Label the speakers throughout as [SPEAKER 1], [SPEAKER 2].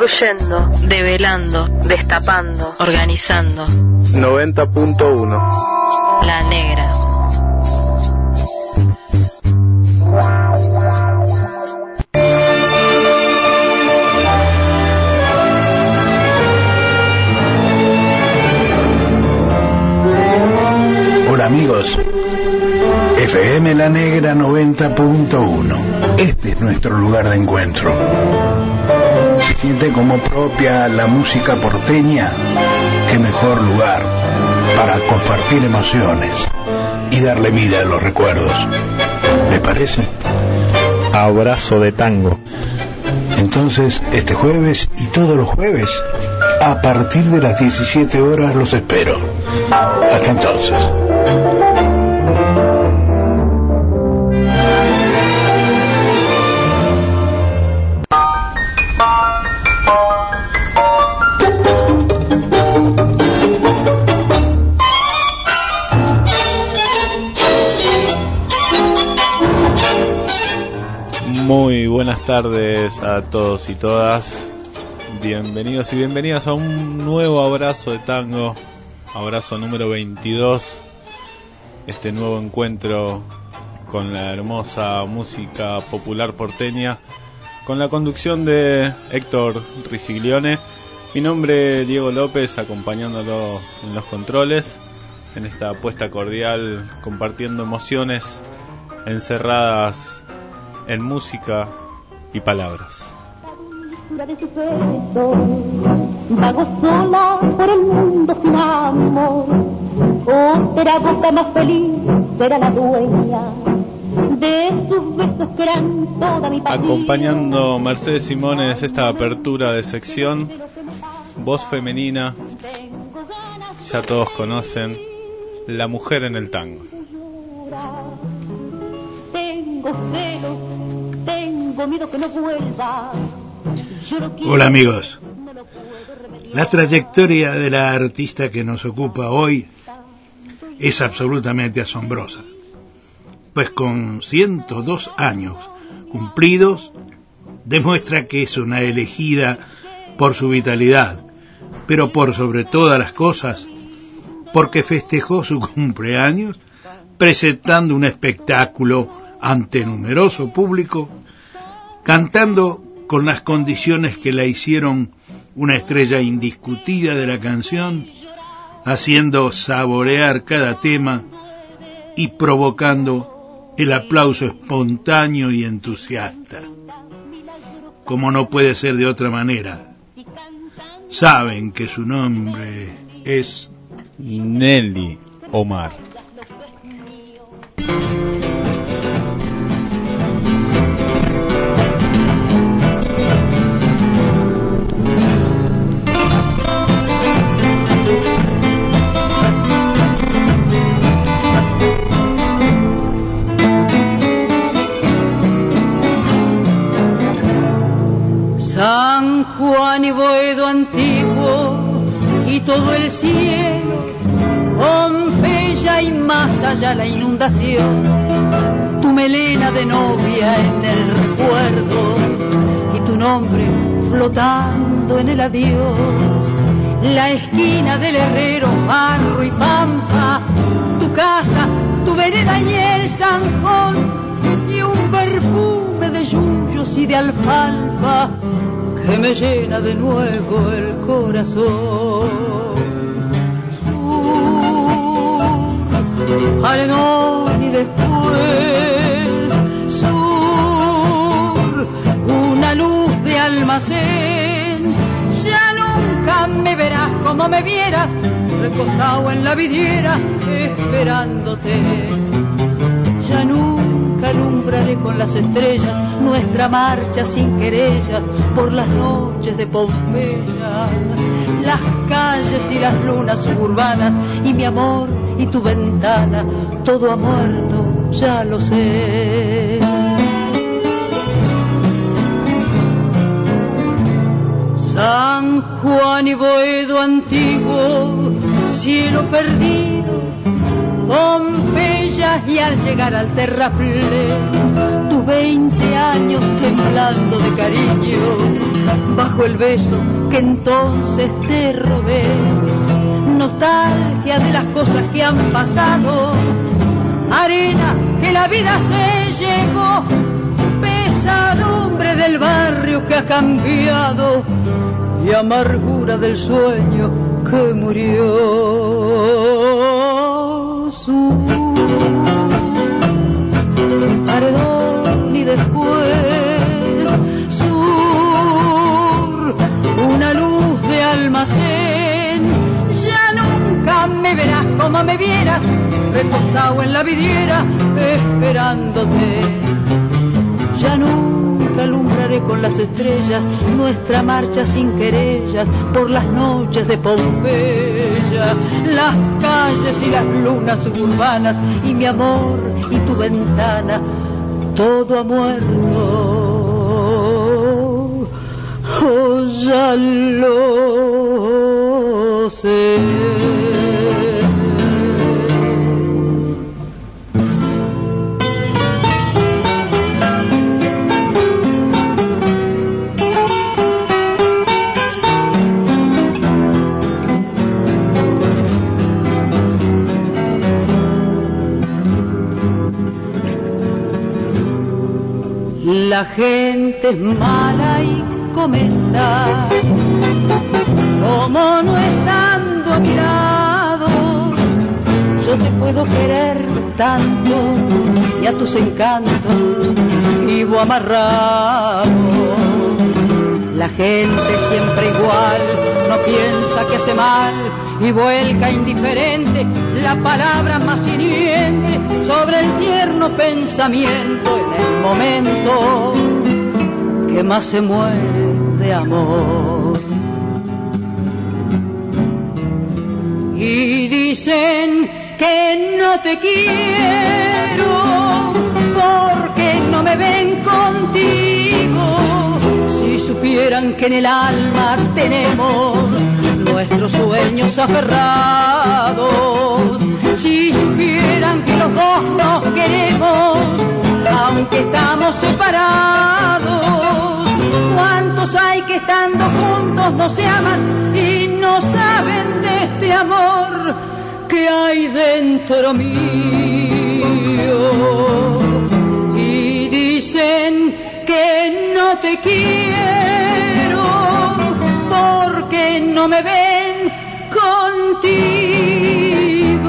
[SPEAKER 1] Construyendo, develando, destapando, organizando.
[SPEAKER 2] 90.1
[SPEAKER 1] La Negra.
[SPEAKER 3] Hola amigos, FM La Negra 90.1. Este es nuestro lugar de encuentro. Se siente como propia la música porteña. Qué mejor lugar para compartir emociones y darle vida a los recuerdos. ¿Les parece?
[SPEAKER 4] Abrazo de tango.
[SPEAKER 3] Entonces, este jueves y todos los jueves, a partir de las 17 horas los espero. Hasta entonces.
[SPEAKER 4] Muy buenas tardes a todos y todas. Bienvenidos y bienvenidas a un nuevo abrazo de tango. Abrazo número 22. Este nuevo encuentro con la hermosa música popular porteña, con la conducción de Héctor Riciglione. Mi nombre es Diego López, acompañándolos en los controles, en esta apuesta cordial, compartiendo emociones encerradas en música y palabras.
[SPEAKER 5] De su peso, vago sola por el mundo sin amor. Otra boca más feliz será la dueña de sus besos que eran toda mi pasión.
[SPEAKER 4] Acompañando Mercedes Simones esta apertura de sección, voz femenina, ya todos conocen, la mujer en el tango.
[SPEAKER 5] Tengo celos, tengo miedo que no vuelva.
[SPEAKER 3] Hola amigos, la trayectoria de la artista que nos ocupa hoy es absolutamente asombrosa, pues con 102 años cumplidos demuestra que es una elegida por su vitalidad, pero por sobre todas las cosas porque festejó su cumpleaños presentando un espectáculo ante numeroso público, cantando con las condiciones que la hicieron una estrella indiscutida de la canción, haciendo saborear cada tema y provocando el aplauso espontáneo y entusiasta. Como no puede ser de otra manera, saben que su nombre es
[SPEAKER 4] Nelly Omar.
[SPEAKER 6] San Juan y Boedo antiguo y todo el cielo, Pompeya y más allá la inundación, tu melena de novia en el recuerdo y tu nombre flotando en el adiós, la esquina del herrero, barro y pampa, tu casa, tu vereda y el zanjón y un perfume de yuyos y de alfalfa que me llena de nuevo el corazón. Sur, Arenón y después sur, una luz de almacén. Ya nunca me verás como me vieras, recostado en la vidriera esperándote. Ya nunca alumbraré con las estrellas nuestra marcha sin querellas por las noches de Pompeya, las calles y las lunas suburbanas y mi amor y tu ventana, todo ha muerto, ya lo sé. San Juan y Boedo antiguo, cielo perdido, Pompeya y al llegar al terraplén, tus 20 años temblando de cariño, bajo el beso que entonces te robé. Nostalgia de las cosas que han pasado, arena que la vida se llevó, pesadumbre del barrio que ha cambiado y amargura del sueño que murió. Sur, paredón y después sur, una luz de almacén. Ya nunca me verás como me vieras, recostado en la vidriera esperándote. Ya nunca alumbraré con las estrellas nuestra marcha sin querellas por las noches de Pompeya, las calles y las lunas suburbanas y mi amor y tu ventana, todo ha muerto. Oh, ya lo sé. La gente es mala y comenta, como no estando a mi lado, yo te puedo querer tanto y a tus encantos vivo amarrado. La gente siempre igual, no piensa que hace mal y vuelca indiferente la palabra más hiriente sobre el tierno pensamiento en el momento que más se muere de amor. Y dicen que no te quiero porque no me ven contigo. Si supieran que en el alma tenemos nuestros sueños aferrados, si supieran que los dos nos queremos, aunque estamos separados. ¿Cuántos hay que estando juntos no se aman y no saben de este amor que hay dentro mío? Y dicen que no te quiero porque no me ven contigo.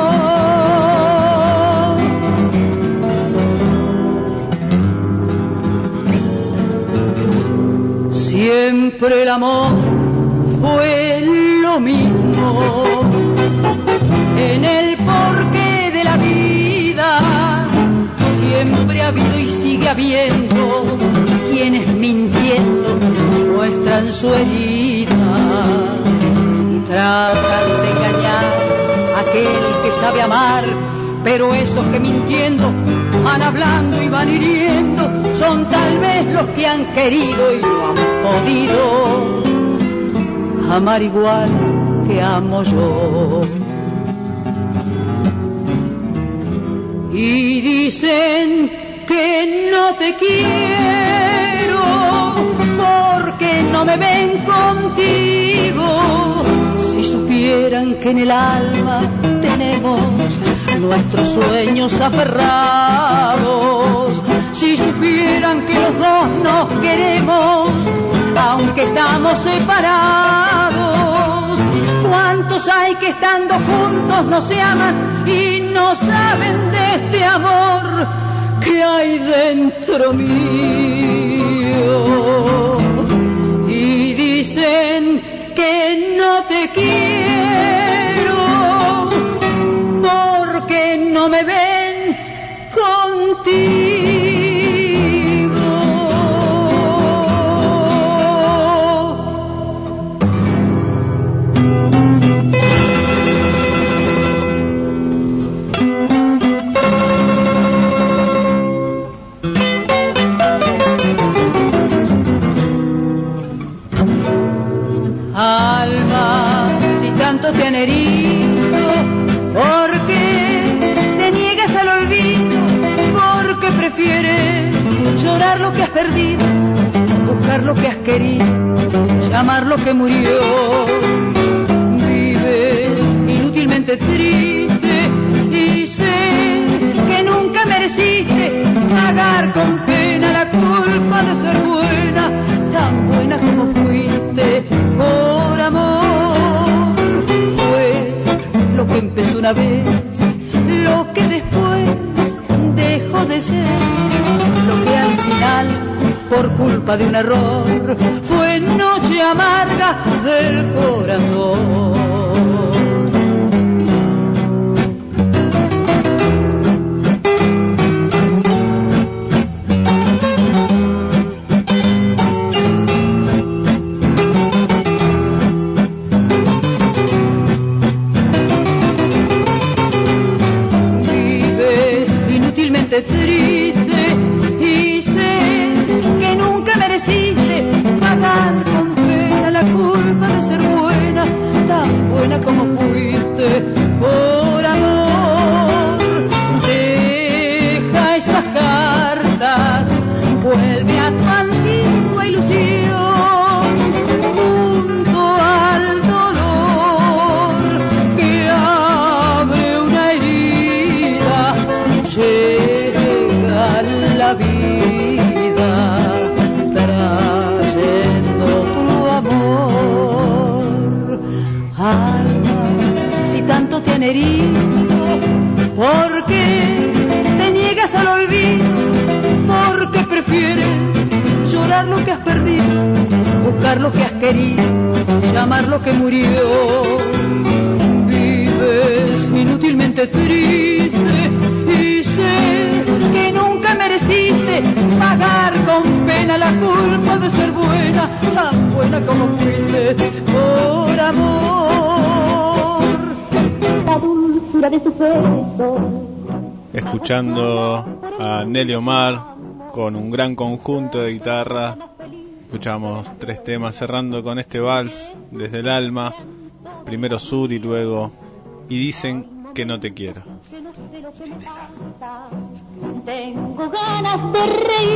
[SPEAKER 6] Siempre el amor fue lo mismo en el porqué de la vida. Siempre ha habido y sigue habiendo quienes mintiendo muestran su herida y tratan de engañar a aquel que sabe amar. Pero esos que mintiendo van hablando y van hiriendo son tal vez los que han querido y no han podido amar igual que amo yo. Y dicen que no te quiero porque no me ven contigo. Si supieran que en el alma tenemos nuestros sueños aferrados, si supieran que los dos nos queremos, aunque estamos separados. ¿Cuántos hay que estando juntos no se aman y no saben de este amor que hay dentro mío? Y dicen que no te quiero porque no me ven contigo. llorar lo que has perdido, buscar lo que has querido, llamar lo que murió. Vives inútilmente triste y sé que nunca mereciste pagar con pena la culpa de ser buena, tan buena como fuiste por amor. Fue lo que empezó una vez, lo que después dejó de ser, lo que al final, por culpa de un error, fue noche amarga del corazón. Triste y sé que nunca mereciste pagar con pena la culpa de ser buena, tan buena como fuiste por amor. Deja esas cartas, vuelve a tu antigua ilusión, junto al dolor que abre una herida. La vida trayendo tu amor. Alma, si tanto te han herido, ¿por qué te niegas al olvido? ¿Por qué prefieres llorar lo que has perdido, buscar lo que has querido, llamar lo que murió? Vives inútilmente triste y sé que nunca mereciste pagar con pena la culpa de ser buena, tan buena como fuiste por amor. La dulzura de su beso.
[SPEAKER 4] Escuchando a Nelly Omar con un gran conjunto de guitarra, escuchamos 3 temas cerrando con este vals desde el alma, primero Sur y luego Y dicen que no te quiero.
[SPEAKER 5] Tengo ganas de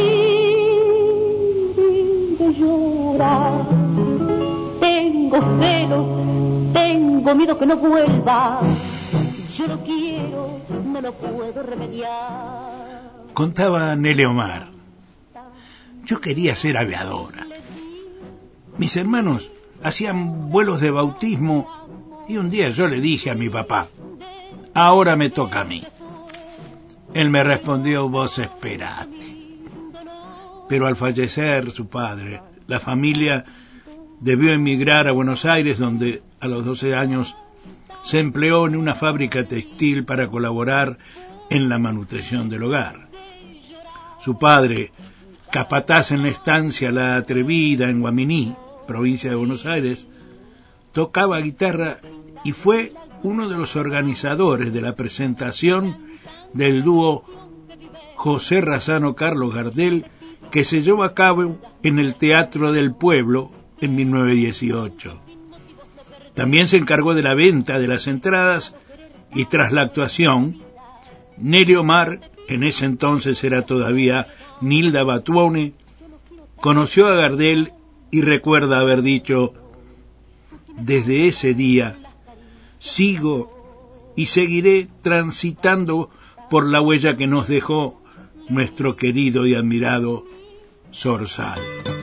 [SPEAKER 5] reír y de llorar. Tengo celos, tengo miedo que no vuelva. Yo lo quiero, no lo puedo remediar.
[SPEAKER 3] Contaba Nelly Omar: yo quería ser aviadora. Mis hermanos hacían vuelos de bautismo y un día yo le dije a mi papá: ahora me toca a mí. Él me respondió: vos esperate. Pero al fallecer su padre, la familia debió emigrar a Buenos Aires, donde a los 12 años se empleó en una fábrica textil para colaborar en la manutención del hogar. Su padre, capataz en la estancia La Atrevida en Guaminí, provincia de Buenos Aires, tocaba guitarra y fue uno de los organizadores de la presentación del dúo José Razzano-Carlos Gardel, que se llevó a cabo en el Teatro del Pueblo en 1918. También se encargó de la venta de las entradas y tras la actuación, Nelly Omar, en ese entonces era todavía Nilda Batuone, conoció a Gardel y recuerda haber dicho: desde ese día sigo y seguiré transitando por la huella que nos dejó nuestro querido y admirado Zorzal.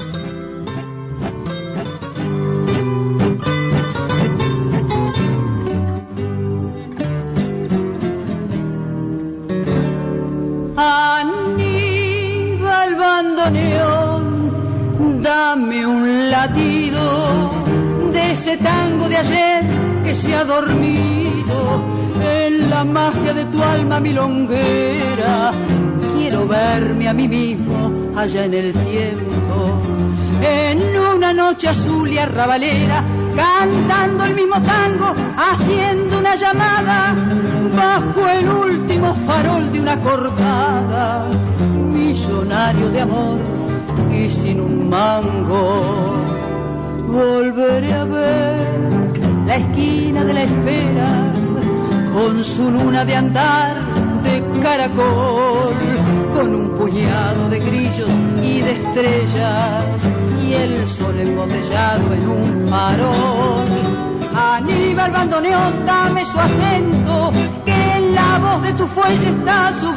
[SPEAKER 6] Aníbal bandoneón, dame un latido de ese tango de ayer que se ha dormido en la magia de tu alma milonguera. Quiero verme a mí mismo allá en el tiempo, en una noche azul y arrabalera, cantando el mismo tango, haciendo una llamada bajo el último farol de una cortada, millonario de amor y sin un mango. Volveré a ver la esquina de la espera con su luna de andar de caracol, con un puñado de grillos y de estrellas, y el sol embotellado en un farol. Aníbal bandoneón, dame su acento, que en la voz de tu fuelle está su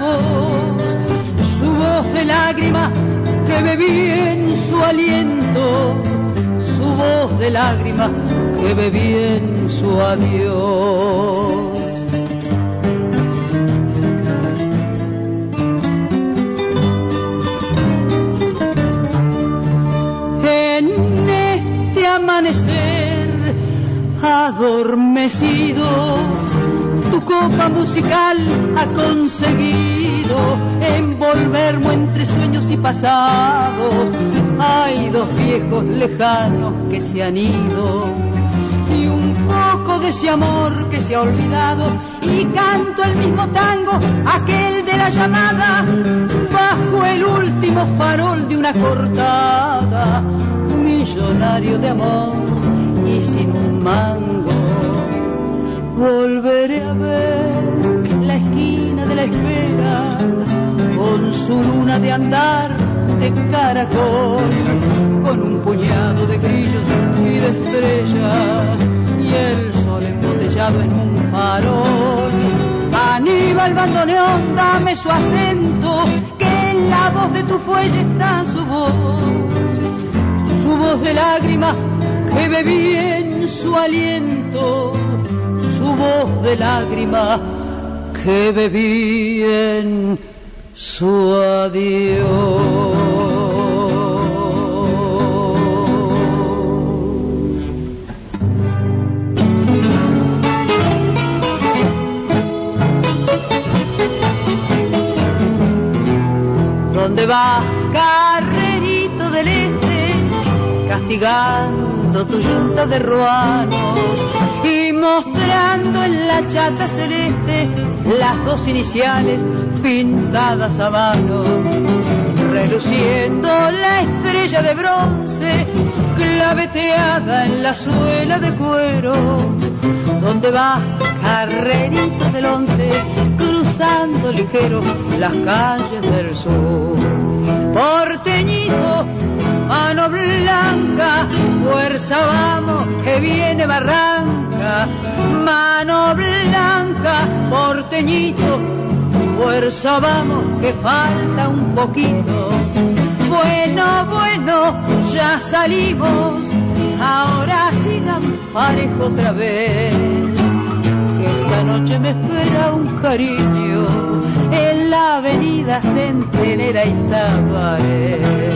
[SPEAKER 6] voz de lágrima que bebí en su aliento, su voz de lágrima que bebí en su adiós. En este amanecer adormecido, tu copa musical ha conseguido envolverme entre sueños y pasados. Hay dos viejos lejanos que se han ido y un poco de ese amor que se ha olvidado, y canto el mismo tango, aquel de la llamada, bajo el último farol de una cortada, millonario de amor y sin un mango. Volveré a ver la esquina de la espera con su luna de andar de caracol, con un puñado de grillos y de estrellas, y el sol embotellado en un farol. Aníbal bandoneón, dame su acento, que en la voz de tu fuelle está su voz de lágrima que bebí en su aliento, su voz de lágrima que bebí en su adiós. ¿Dónde va, carrerito del este, castigando tu yunta de ruanos y mostrando en la chata celeste las dos iniciales pintadas a mano, reluciendo la estrella de bronce claveteada en la suela de cuero? ¿Dónde va, carrerito del 11, cruzando ligero las calles del sur? Porteñito, mano blanca, fuerza vamos que viene barranca. Mano blanca, porteñito, fuerza vamos que falta un poquito. Bueno, bueno, ya salimos, ahora sigan parejo otra vez, que esta noche me espera un cariño en la avenida Centenera y Tabaré.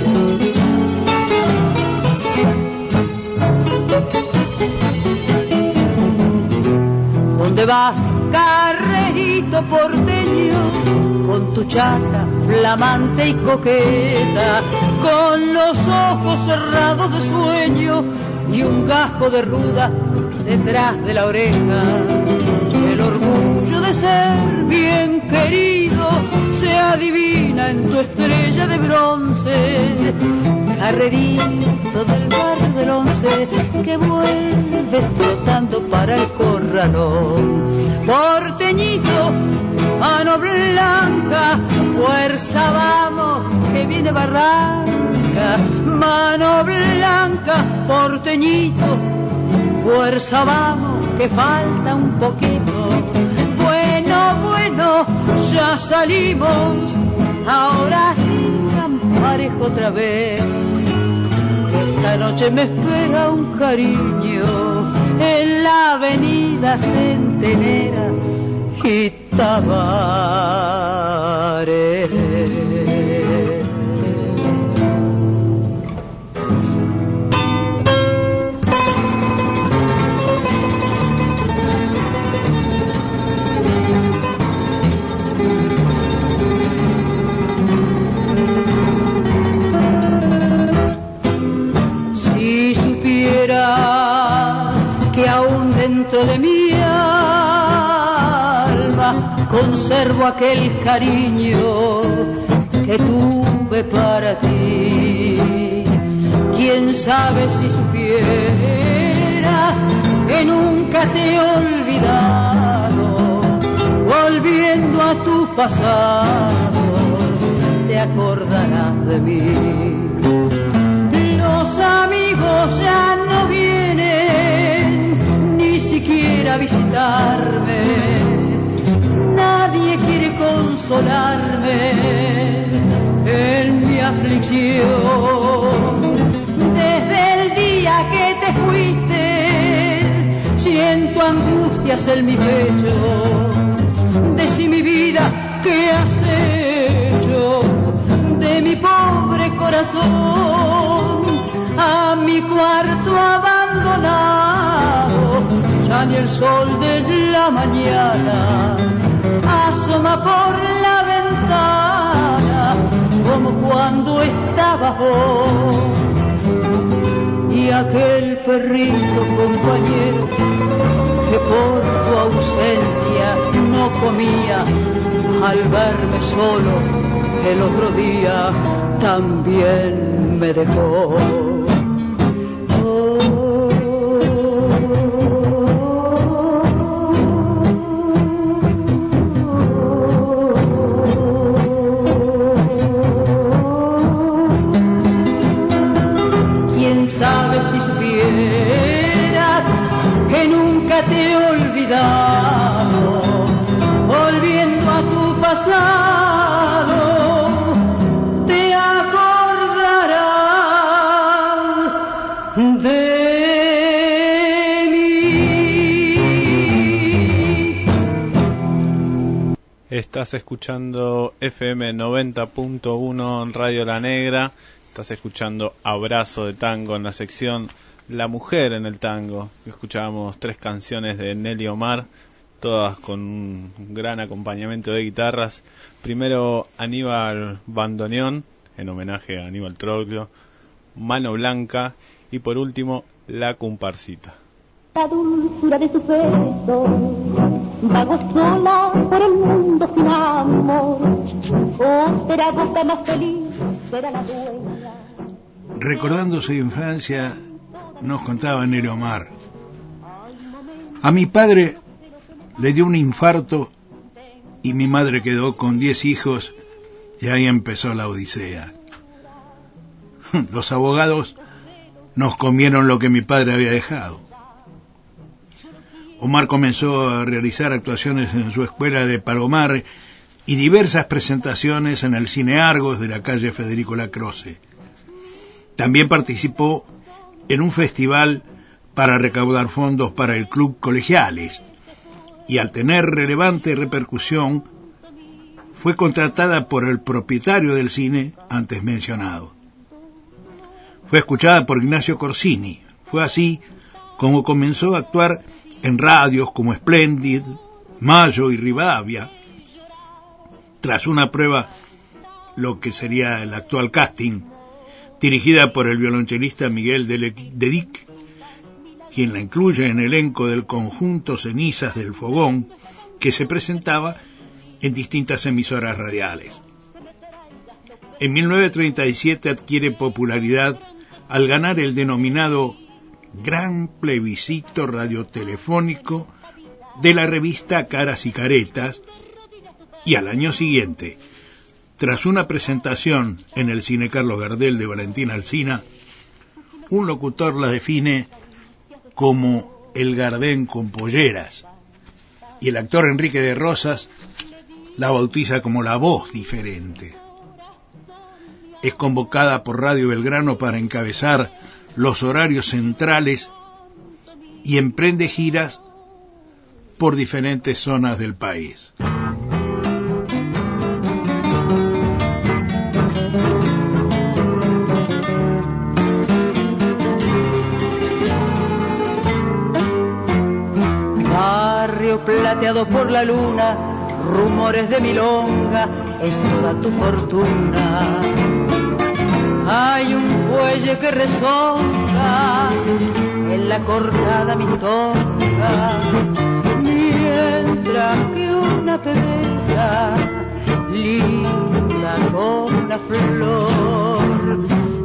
[SPEAKER 6] ¿Dónde vas, carrerito porteño, con tu chata flamante y coqueta, con los ojos cerrados de sueño y un gajo de ruda detrás de la oreja? El orgullo de ser bien querido se adivina en tu estrella de bronce, carrerito del barrio del 11 que vuelves trotando para el corralón. Porteñito, mano blanca, fuerza vamos que viene barranca. Mano blanca, porteñito, fuerza vamos que falta un poquito. Bueno, bueno, ya salimos, ahora sigan parejo otra vez, esta noche me espera un cariño en la avenida Centenera y Tabaré. Que aún dentro de mi alma conservo aquel cariño que tuve para ti. Quién sabe si supieras que nunca te he olvidado, volviendo a tu pasado, te acordarás de mí. Los amigos ya no vienen ni siquiera a visitarme, nadie quiere consolarme en mi aflicción. Desde el día que te fuiste, siento angustias en mi pecho. Decí mi vida, ¿qué has hecho de mi pobre corazón? A mi cuarto abandonado, ya ni el sol de la mañana asoma por la ventana como cuando estabas vos. Y aquel perrito compañero que por tu ausencia no comía, al verme solo el otro día también me dejó. Quién sabe si supieras que nunca te he olvidado, volviendo a tu pasado, te acordarás de mí.
[SPEAKER 4] Estás escuchando FM 90.1 en Radio La Negra. Estás escuchando Abrazo de Tango en la sección La Mujer en el Tango. Escuchábamos 3 canciones de Nelly Omar, todas con un gran acompañamiento de guitarras. Primero Aníbal Bandoneón, en homenaje a Aníbal Troglio, Mano Blanca, y por último La Comparsita.
[SPEAKER 5] La dulzura de su beso, vago sola por el mundo sin amor. Oh, será boca más feliz, será la dueña.
[SPEAKER 3] Recordando su infancia, nos contaba Nelly Omar: a mi padre le dio un infarto y mi madre quedó con 10 hijos y ahí empezó la odisea. Los abogados nos comieron lo que mi padre había dejado. Omar comenzó a realizar actuaciones en su escuela de Palomar y diversas presentaciones en el Cine Argos de la calle Federico Lacroze. También participó en un festival para recaudar fondos para el Club Colegiales, y al tener relevante repercusión, fue contratada por el propietario del cine antes mencionado. Fue escuchada por Ignacio Corsini. Fue así como comenzó a actuar en radios como Splendid, Mayo y Rivadavia. Tras una prueba, lo que sería el actual casting, dirigida por el violonchelista Miguel Dedic, quien la incluye en el elenco del conjunto Cenizas del Fogón, que se presentaba en distintas emisoras radiales. En 1937 adquiere popularidad al ganar el denominado Gran Plebiscito Radiotelefónico de la revista Caras y Caretas, y al año siguiente, tras una presentación en el Cine Carlos Gardel de Valentín Alsina, un locutor la define como el Gardén con polleras, y el actor Enrique de Rosas la bautiza como la voz diferente. Es convocada por Radio Belgrano para encabezar los horarios centrales y emprende giras por diferentes zonas del país.
[SPEAKER 6] Barrio plateado por la luna, rumores de milonga, es toda tu fortuna. Hay un bueye que rezonga en la cortada mistonga, mientras que una pebeta linda como una flor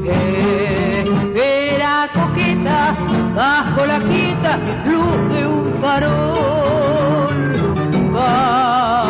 [SPEAKER 6] espera coqueta bajo la quieta luz de un farol. Va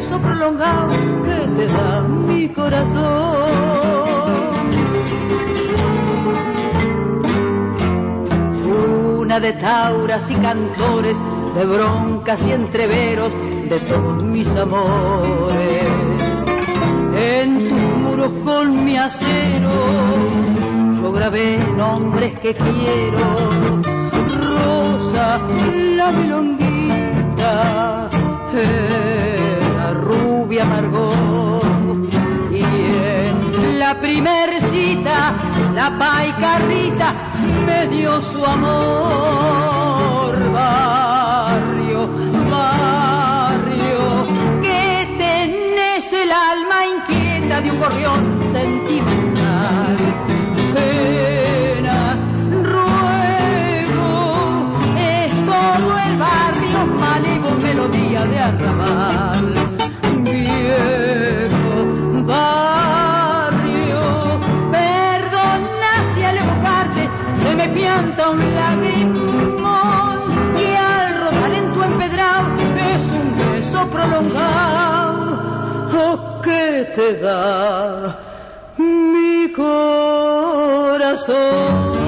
[SPEAKER 6] beso prolongado que te da mi corazón. Una de tauras y cantores, de broncas y entreveros de todos mis amores. En tus muros con mi acero yo grabé nombres que quiero. Rosa, la milonguita, la rubia Margot, y en la primer cita la paicarrita me dio su amor. Barrio, barrio, que tenés el alma inquieta de un gorrión sentimental. Penas, ruego, es todo el barrio malevo, melodía de arrabal. Viejo barrio, perdona si al evocarte se me pianta un lagrimón, que al rodar en tu empedrado es un beso prolongado, oh, que te da mi corazón.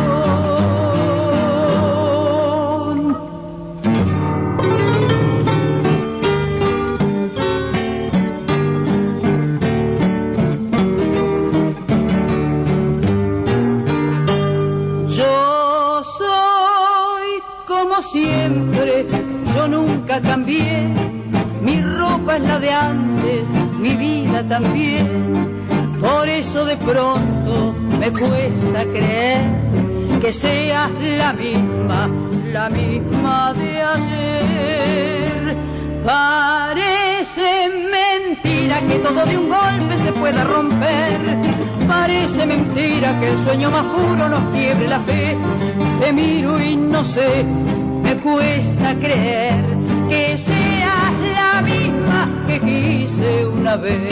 [SPEAKER 6] Yo soy como siempre, yo nunca cambié, mi ropa es la de antes, mi vida también. Por eso de pronto me cuesta creer que seas la misma de ayer. Parece mentira que todo de un golpe se pueda romper. Parece mentira que el sueño más puro nos quiebre la fe. Te miro y no sé, me cuesta creer que seas la misma que quise una vez.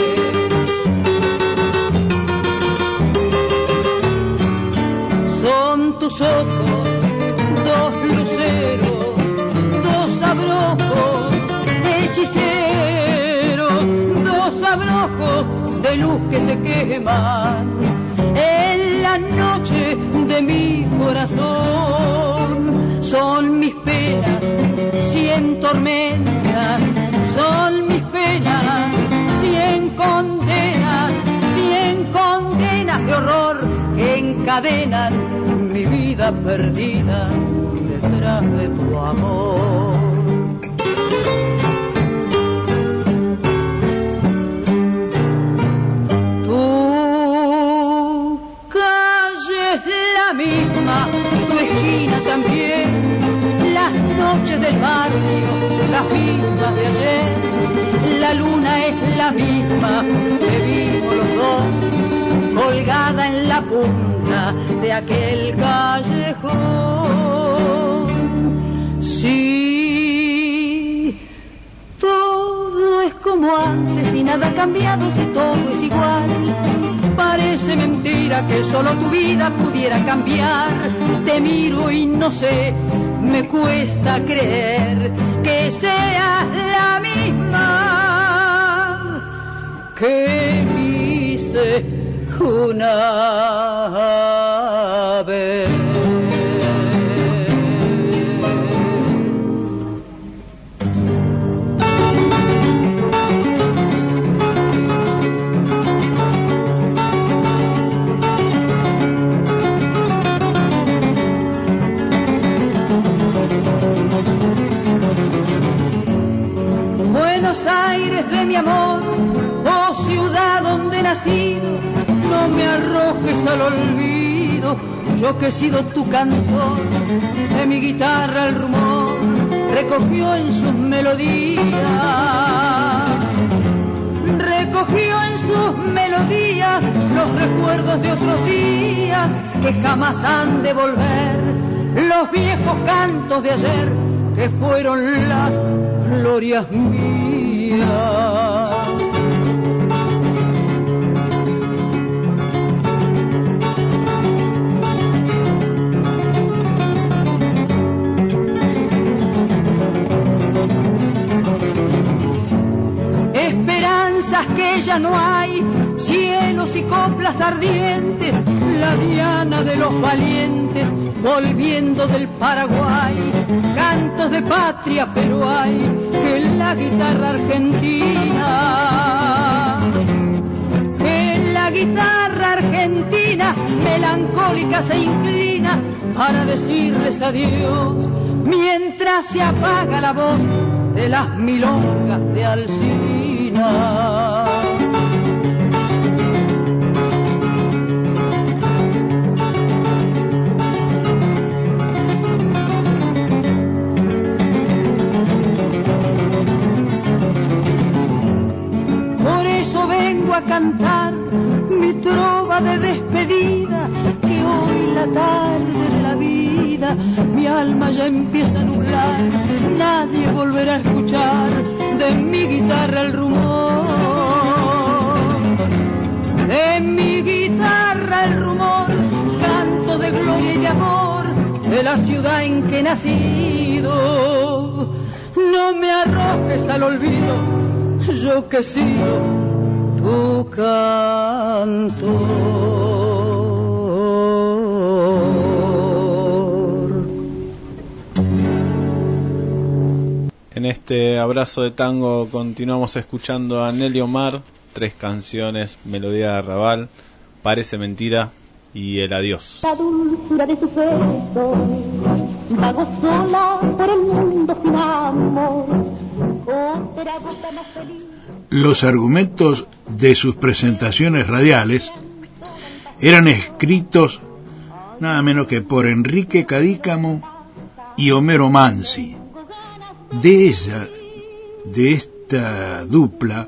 [SPEAKER 6] Son tus ojos, dos luceros, dos abrojos hechiceros, dos abrojos de luz que se queman en la noche de mi corazón. Son mis penas, 100 tormentas, son mis penas, 100 condenas, 100 condenas de horror que encadenan mi vida perdida detrás de tu amor. Tu calle es la misma, tu esquina también, las noches del barrio, las mismas de ayer. La luna es la misma que vimos los dos, colgada en la punta de aquel callejón. Sí, todo es como antes y nada ha cambiado, si todo es igual. Parece mentira que solo tu vida pudiera cambiar. Te miro y no sé, me cuesta creer que seas la misma que quise una vez. Buenos Aires de mi amor, oh ciudad donde he nacido, no me arrojes al olvido, yo que he sido tu cantor. De mi guitarra el rumor recogió en sus melodías, recogió en sus melodías los recuerdos de otros días que jamás han de volver, los viejos cantos de ayer que fueron las glorias mías. ya no hay cielos y coplas ardientes, la diana de los valientes volviendo del Paraguay, cantos de patria, pero hay que la guitarra argentina, que la guitarra argentina melancólica se inclina para decirles adiós, mientras se apaga la voz de las milongas de Alsina. Por eso vengo a cantar mi trova de despedida, que hoy la tarde de la vida mi alma ya empieza a nublar, nadie volverá a escuchar de mi guitarra el rumor, de mi guitarra el rumor, canto de gloria y de amor de la ciudad en que he nacido. No me arrojes al olvido, yo que sigo tu cantor.
[SPEAKER 4] En este abrazo de tango continuamos escuchando a Nelly Omar, 3 canciones, Melodía de Arrabal, Parece Mentira y El Adiós.
[SPEAKER 5] La dulzura de su peso, vago sola por el mundo sin amor. Otra boca más feliz.
[SPEAKER 3] Los argumentos de sus presentaciones radiales eran escritos nada menos que por Enrique Cadícamo y Homero Mansi. De esta dupla,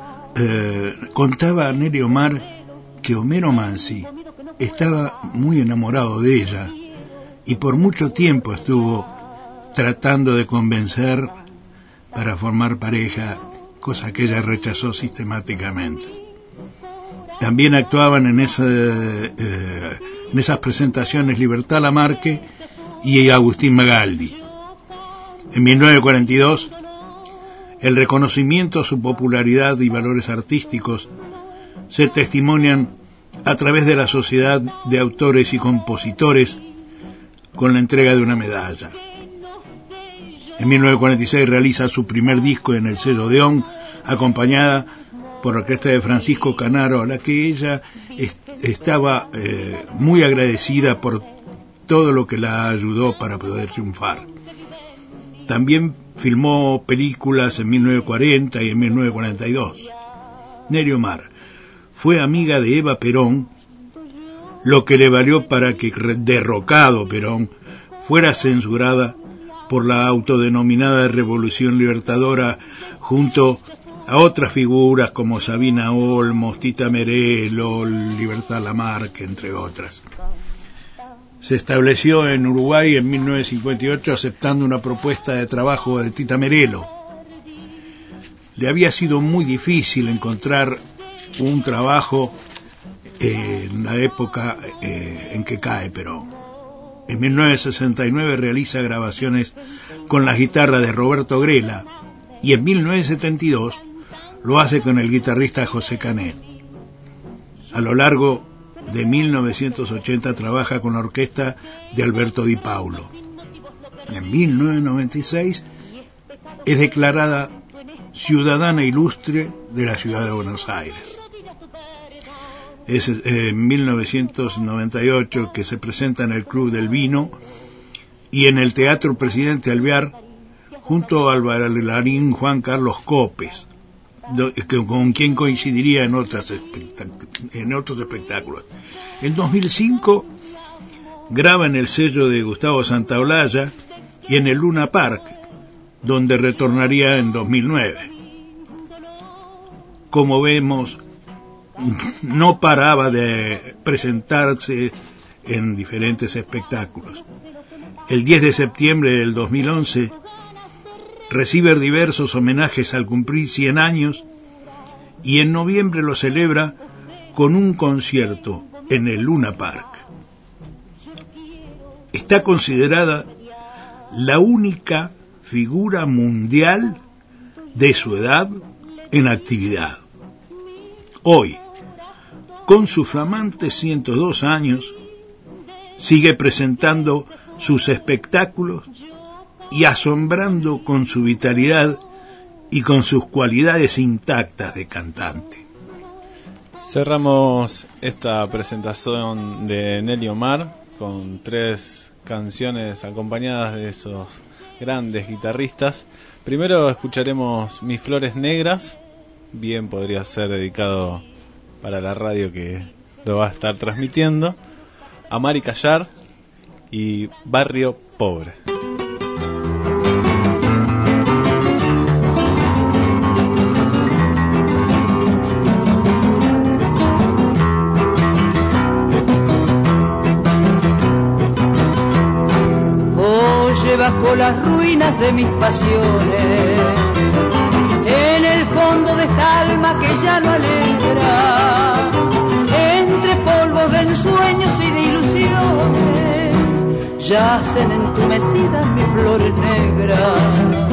[SPEAKER 3] contaba Nelly Omar que Homero Mansi estaba muy enamorado de ella y por mucho tiempo estuvo tratando de convencer para formar pareja, cosa que ella rechazó sistemáticamente. También actuaban en esas presentaciones Libertad Lamarque y Agustín Magaldi. En 1942, el reconocimiento a su popularidad y valores artísticos se testimonian a través de la Sociedad de Autores y Compositores con la entrega de una medalla. En 1946 realiza su primer disco en el sello Odeón, acompañada por la orquesta de Francisco Canaro, a la que ella estaba muy agradecida por todo lo que la ayudó para poder triunfar. También filmó películas en 1940 y en 1942. Nelly Omar fue amiga de Eva Perón, lo que le valió para que derrocado Perón fuera censurada por la autodenominada Revolución Libertadora junto a otras figuras como Sabina Olmos, Tita Merelo, Libertad Lamarque, entre otras. Se estableció en Uruguay en 1958 aceptando una propuesta de trabajo de Tita Merelo. Le había sido muy difícil encontrar un trabajo en la época en que cae Perón. En 1969 realiza grabaciones con la guitarra de Roberto Grela y en 1972 lo hace con el guitarrista José Canet. A lo largo de 1980 trabaja con la orquesta de Alberto Di Paulo. En 1996 es declarada ciudadana ilustre de la ciudad de Buenos Aires. Es en 1998 que se presenta en el Club del Vino y en el Teatro Presidente Alvear junto al bailarín Juan Carlos Copes, con quien coincidiría en otros espectáculos. En 2005 graba en el sello de Gustavo Santaolalla y en el Luna Park, donde retornaría en 2009. Como vemos, no paraba de presentarse en diferentes espectáculos. El 10 de septiembre del 2011 recibe diversos homenajes al cumplir 100 años y en noviembre lo celebra con un concierto en el Luna Park. Está considerada la única figura mundial de su edad en actividad. hoy, con sus flamantes 102 años, sigue presentando sus espectáculos y asombrando con su vitalidad y con sus cualidades intactas de cantante.
[SPEAKER 4] Cerramos esta presentación de Nelly Omar con 3 canciones acompañadas de esos grandes guitarristas. Primero escucharemos Mis Flores Negras, bien podría ser dedicado para la radio que lo va a estar transmitiendo. Amar y Callar y Barrio Pobre.
[SPEAKER 6] Oye, bajo las ruinas de mis pasiones, en el fondo de esta alma que ya no alegra, entre polvos de ensueños y de ilusiones, yacen entumecidas mis flores negras.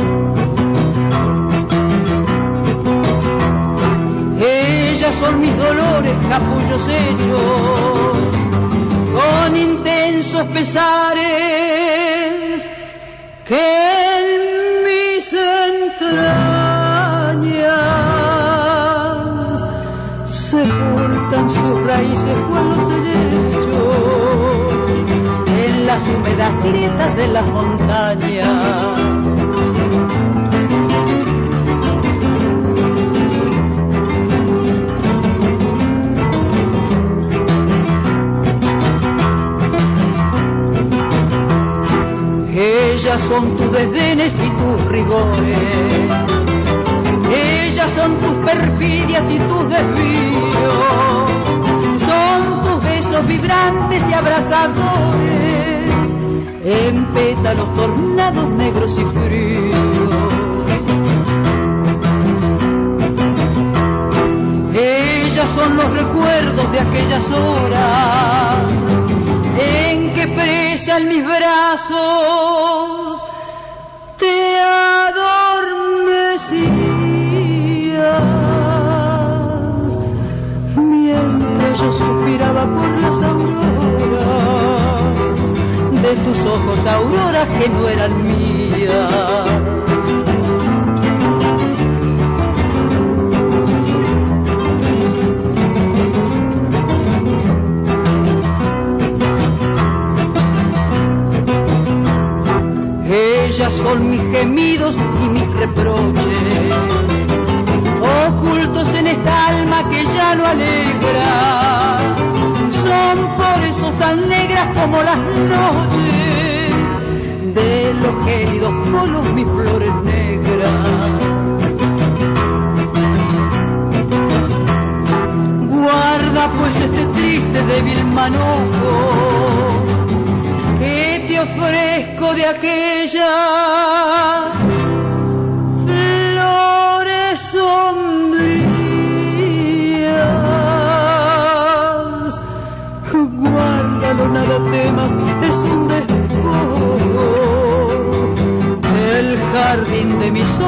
[SPEAKER 6] Ellas son mis dolores, capullos hechos con intensos pesares que en mis entrañas sepultan sus raíces cual los helechos en las húmedas grietas de las montañas. Ellas son tus desdenes y tus rigores, ellas son tus perfidias y tus desvíos, son tus besos vibrantes y abrasadores, en pétalos tornados negros y fríos. Ellas son los recuerdos de aquellas horas en que presa en mis brazos te adormecías, mientras yo suspiraba por las auroras de tus ojos, auroras que no eran mías. Ellas son mis gemidos y mis reproches, ocultos en esta alma que ya no alegra. Son por eso tan negras como las noches de los gélidos polos mis flores negras. Guarda pues este triste débil manojo que te ofrezco de aquellas flores sombrías. Guárdalo, nada temas, es un despojo, el jardín de mis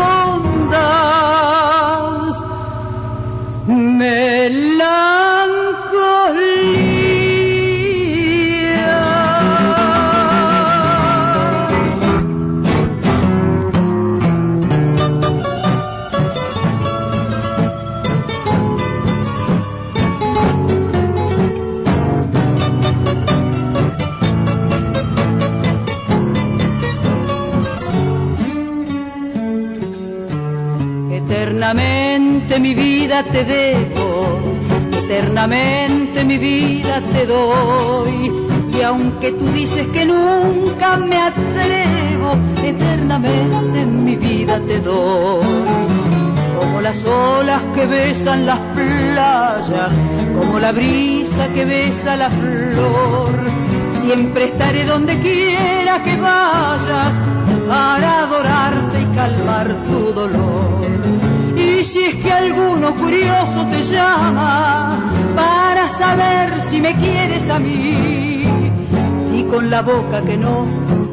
[SPEAKER 6] ondas, melancolía. Eternamente mi vida te debo, eternamente mi vida te doy, y aunque tú dices que nunca me atrevo, eternamente mi vida te doy. Como las olas que besan las playas, como la brisa que besa la flor, siempre estaré donde quiera que vayas para adorarte y calmar tu dolor. Y si es que alguno curioso te llama para saber si me quieres a mí, y con la boca que no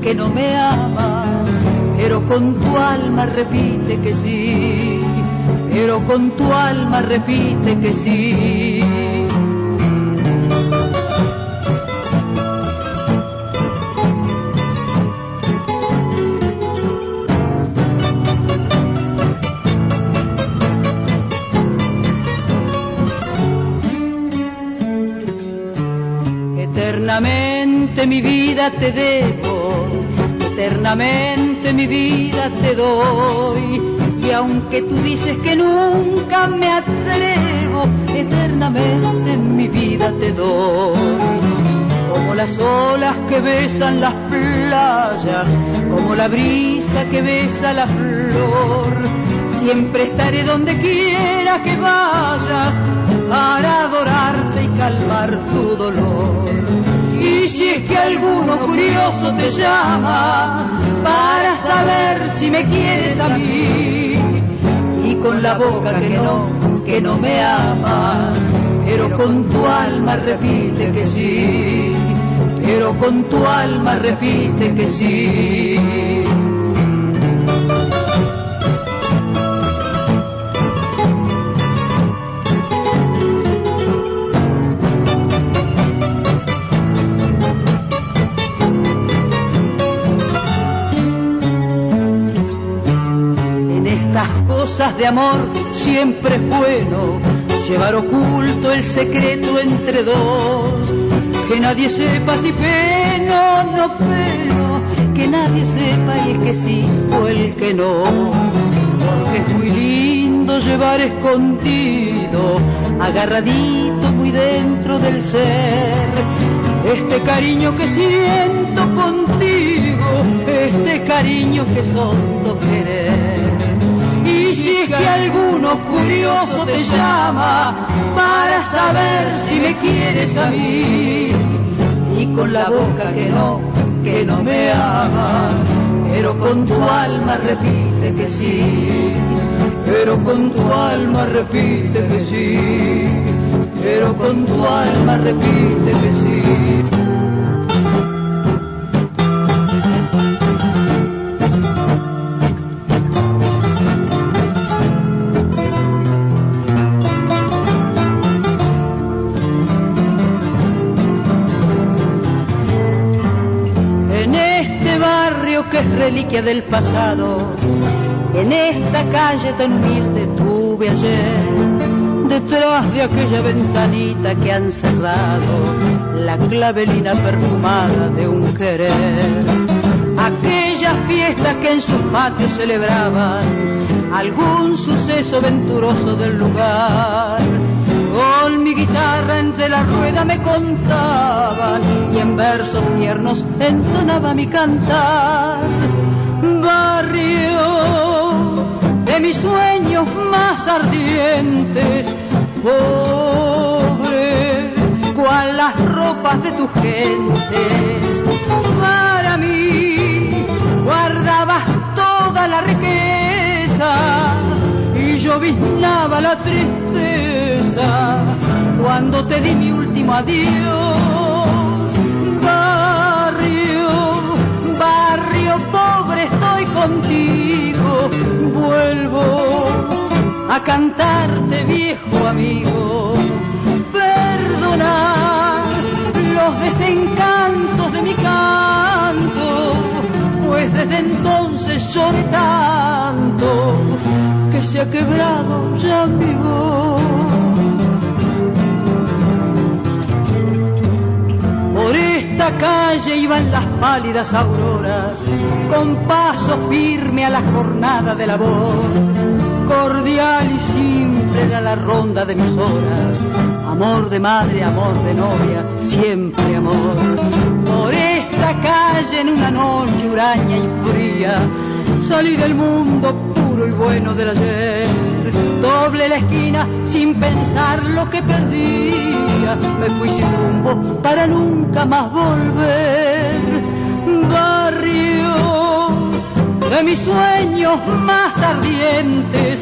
[SPEAKER 6] me amas, pero con tu alma repite que sí, pero con tu alma repite que sí. Eternamente mi vida te debo, eternamente mi vida te doy, y aunque tú dices que nunca me atrevo, eternamente mi vida te doy. Como las olas que besan las playas, como la brisa que besa la flor, siempre estaré donde quiera que vayas para adorarte y calmar tu dolor. Y si es que alguno curioso te llama para saber si me quieres a mí, y con la boca que no me amas, pero con tu alma repite que sí, pero con tu alma repite que sí. Cosas de amor siempre es bueno llevar oculto el secreto entre dos, que nadie sepa si peno o no peno, que nadie sepa el que sí o el que no, porque es muy lindo llevar escondido, agarradito muy dentro del ser, este cariño que siento contigo, este cariño que son dos querer. Y si es que alguno curioso te llama para saber si me quieres a mí, y con la boca que no me amas, pero con tu alma repite que sí, pero con tu alma repite que sí, pero con tu alma repite que sí. Que es reliquia del pasado, en esta calle tan humilde tuve ayer, detrás de aquella ventanita que han cerrado, la clavelina perfumada de un querer, aquellas fiestas que en sus patios celebraban algún suceso venturoso del lugar. Con mi guitarra entre la rueda me contaban y en versos tiernos entonaba mi cantar. Barrio de mis sueños más ardientes, pobre cual las ropas de tus gentes, para mí guardabas toda la riqueza y yo vislaba la tristeza cuando te di mi último adiós. Barrio, barrio pobre, estoy contigo, vuelvo a cantarte, viejo amigo. Perdonar los desencantos de mi canto, pues desde entonces lloré tanto que se ha quebrado ya mi voz. Por esta calle iban las pálidas auroras, con paso firme a la jornada de labor. Cordial y simple era la ronda de mis horas, amor de madre, amor de novia, siempre amor. Por esta calle en una noche huraña y fría, salí del mundo puro y bueno del ayer. Doble la esquina sin pensar lo que perdía, me fui sin rumbo para nunca más volver. Barrio de mis sueños más ardientes,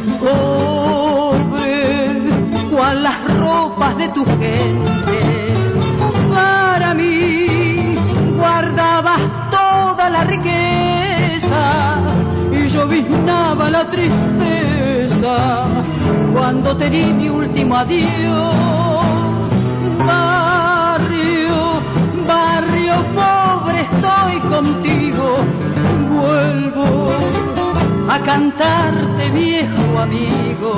[SPEAKER 6] pobre cual las ropas de tus gentes, para mí guardabas toda la riqueza y yo vislaba la tristeza rosa cuando te di mi último adiós. Barrio, barrio pobre, estoy contigo. Vuelvo a cantarte, viejo amigo.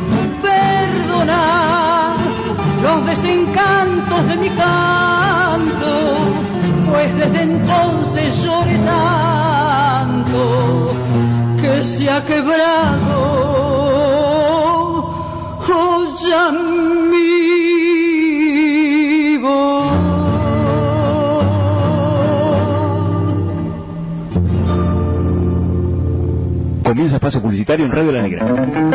[SPEAKER 6] Perdona los desencantos de mi canto, pues desde entonces lloré tanto que se ha quebrado ya mi voz.
[SPEAKER 2] Comienza espacio publicitario en Radio La Negra.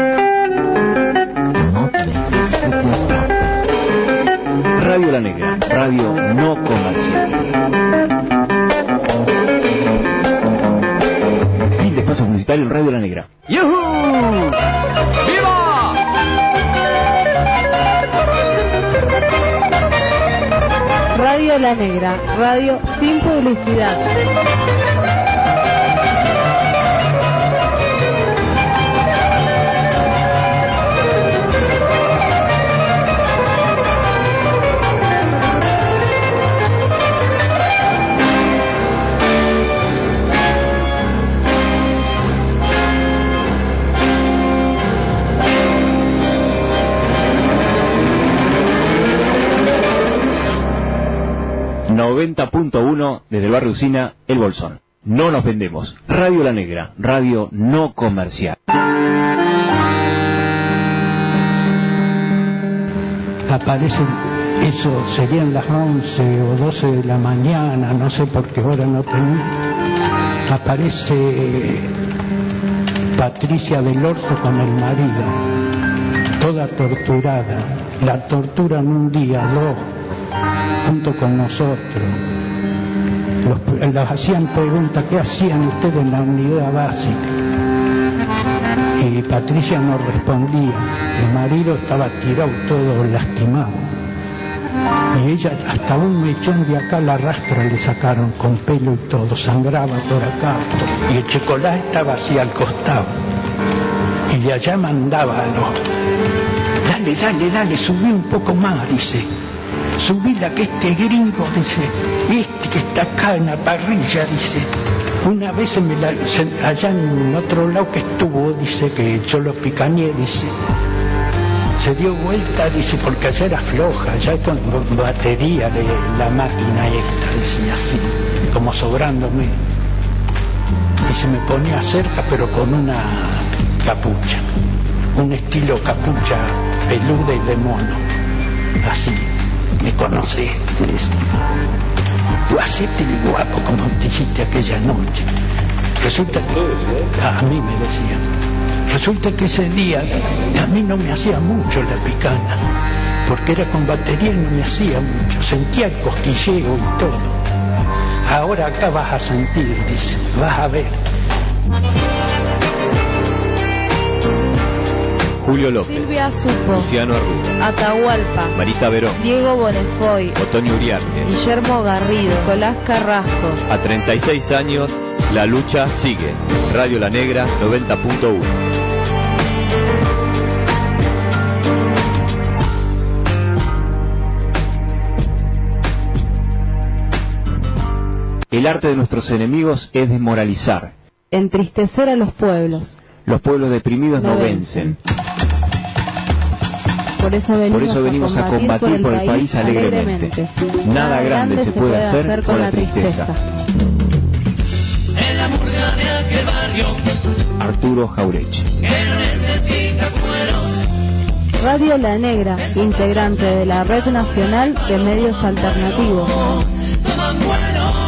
[SPEAKER 2] No te dejes que te atrape. Radio La Negra, radio no comercial. Fin de espacio publicitario en Radio La Negra.
[SPEAKER 7] ¡Yuhu! ¡Viva!
[SPEAKER 8] Radio La Negra, radio sin publicidad.
[SPEAKER 2] ...90.1 desde el barrio Usina, El Bolsón. No nos vendemos. Radio La Negra, radio no comercial.
[SPEAKER 9] Aparecen, eso serían las 11 o 12 de la mañana, no sé por qué hora no tenía. Aparece Patricia del Orto con el marido, toda torturada. La torturan un día, dos, junto con nosotros. Los hacían preguntas, ¿qué hacían ustedes en la unidad básica? Y Patricia no respondía. El marido estaba tirado todo lastimado. Y ella hasta un mechón de acá la rastra le sacaron con pelo y todo, sangraba por acá. Y el chocolate estaba así al costado. Y de allá mandaba a los... Dale, subí un poco más, dice. Subila que este gringo, dice, este que está acá en la parrilla, dice, una vez allá en otro lado que estuvo, dice, que yo lo picañé, dice, se dio vuelta, dice, porque allá era floja, ya con batería de la máquina esta, dice, así, como sobrándome, y se me ponía cerca, pero con una capucha, un estilo capucha peluda y de mono, así. Me conocí, me dice, tú hacete el guapo como te hiciste aquella noche. Resulta que, a mí me decían, resulta que ese día a mí no me hacía mucho la picana, porque era con batería y no me hacía mucho, sentía el cosquilleo y todo. Ahora acá vas a sentir, dice, vas a ver.
[SPEAKER 2] Julio López,
[SPEAKER 8] Silvia Supo,
[SPEAKER 2] Luciano Arruda,
[SPEAKER 8] Atahualpa,
[SPEAKER 2] Marita Verón,
[SPEAKER 8] Diego Bonefoy,
[SPEAKER 2] Otonio Uriarte,
[SPEAKER 8] Guillermo Garrido, Nicolás Carrasco.
[SPEAKER 2] A 36 años, la lucha sigue. Radio La Negra 90.1. El arte de nuestros enemigos es desmoralizar.
[SPEAKER 8] Entristecer a los pueblos.
[SPEAKER 2] Los pueblos deprimidos no vencen.
[SPEAKER 8] Por eso venimos a combatir por el país alegremente.
[SPEAKER 2] Nada grande se puede hacer con la tristeza.
[SPEAKER 10] En la murga de aquel barrio,
[SPEAKER 2] Arturo Jaureche.
[SPEAKER 10] que no necesita cueros.
[SPEAKER 8] Radio La Negra, integrante de la Red Nacional de Medios Alternativos.
[SPEAKER 10] Toman bueno.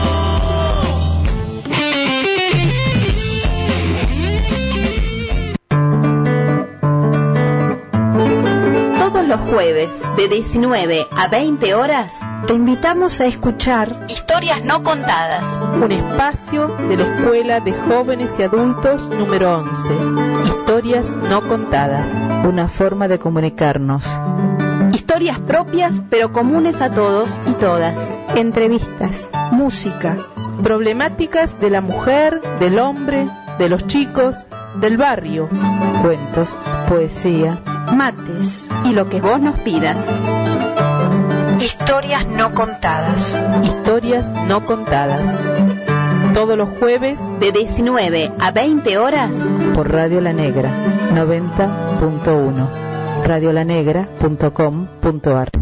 [SPEAKER 11] Los jueves de 19 a 20 horas te invitamos a escuchar Historias No Contadas,
[SPEAKER 12] un espacio de la Escuela de Jóvenes y Adultos número 11. Historias No Contadas, una forma de comunicarnos.
[SPEAKER 11] Historias propias pero comunes a todos y todas. Entrevistas, música,
[SPEAKER 12] problemáticas de la mujer, del hombre, de los chicos, del barrio. Cuentos, poesía,
[SPEAKER 11] mates y lo que vos nos pidas. Historias no contadas.
[SPEAKER 12] Historias no contadas. Todos los jueves
[SPEAKER 11] de 19 a 20 horas
[SPEAKER 12] por Radio La Negra 90.1, radiolanegra.com.ar.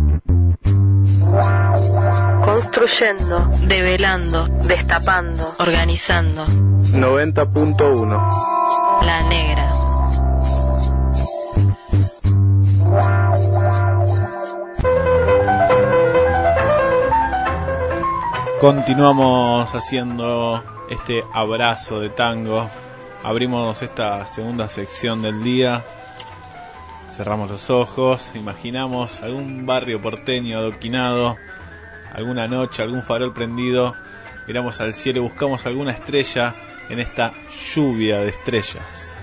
[SPEAKER 1] Construyendo, develando, destapando, organizando.
[SPEAKER 4] 90.1.
[SPEAKER 1] La Negra.
[SPEAKER 4] Continuamos haciendo este abrazo de tango. Abrimos esta segunda sección del día. Cerramos los ojos, imaginamos algún barrio porteño adoquinado, alguna noche, algún farol prendido. Miramos al cielo y buscamos alguna estrella en esta lluvia de estrellas.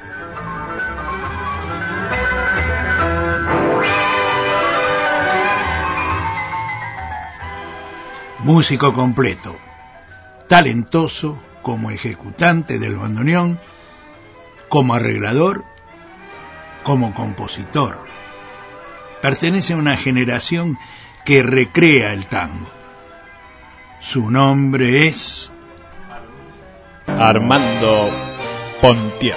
[SPEAKER 3] Músico completo, talentoso como ejecutante del bandoneón, como arreglador, como compositor. Pertenece a una generación que recrea el tango. Su nombre es
[SPEAKER 4] Armando Pontier.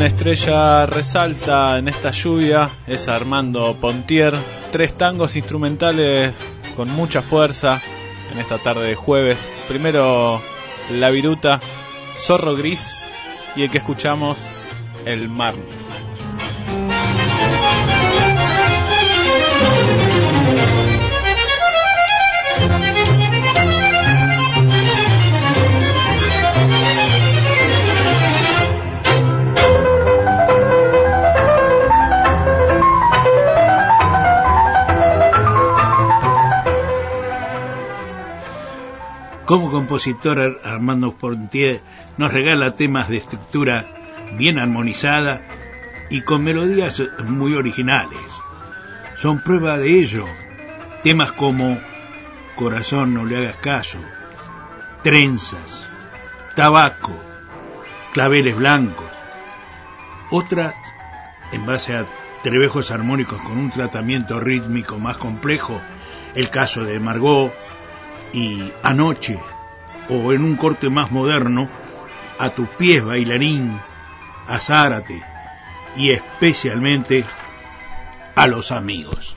[SPEAKER 4] una estrella resalta en esta lluvia, es Armando Pontier. 3 tangos instrumentales con mucha fuerza en esta tarde de jueves. Primero La Viruta, Zorro Gris, y el que escuchamos, El Mar.
[SPEAKER 3] Como compositor, Armando Pontier nos regala temas de estructura bien armonizada y con melodías muy originales. Son prueba de ello temas como Corazón, no le hagas caso, Trenzas, Tabaco, Claveles blancos. Otras, en base a trebejos armónicos con un tratamiento rítmico más complejo, el caso de Margot y Anoche, o en un corte más moderno, A tus pies, bailarín, a Zárate y especialmente a Los amigos.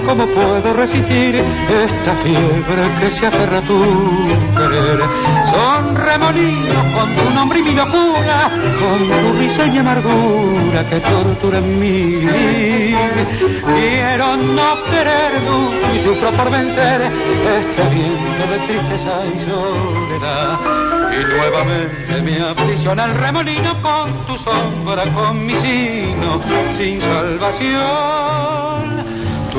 [SPEAKER 13] ¿cómo puedo resistir esta fiebre que se aferra a tu querer? Son remolinos con tu nombre y mi locura, con tu risa y mi amargura que tortura en mí. Quiero no querer mucho y sufro por vencer este viento de tristeza y soledad. Y nuevamente me aprisiona el remolino con tu sombra, con mi sino sin salvación. Tu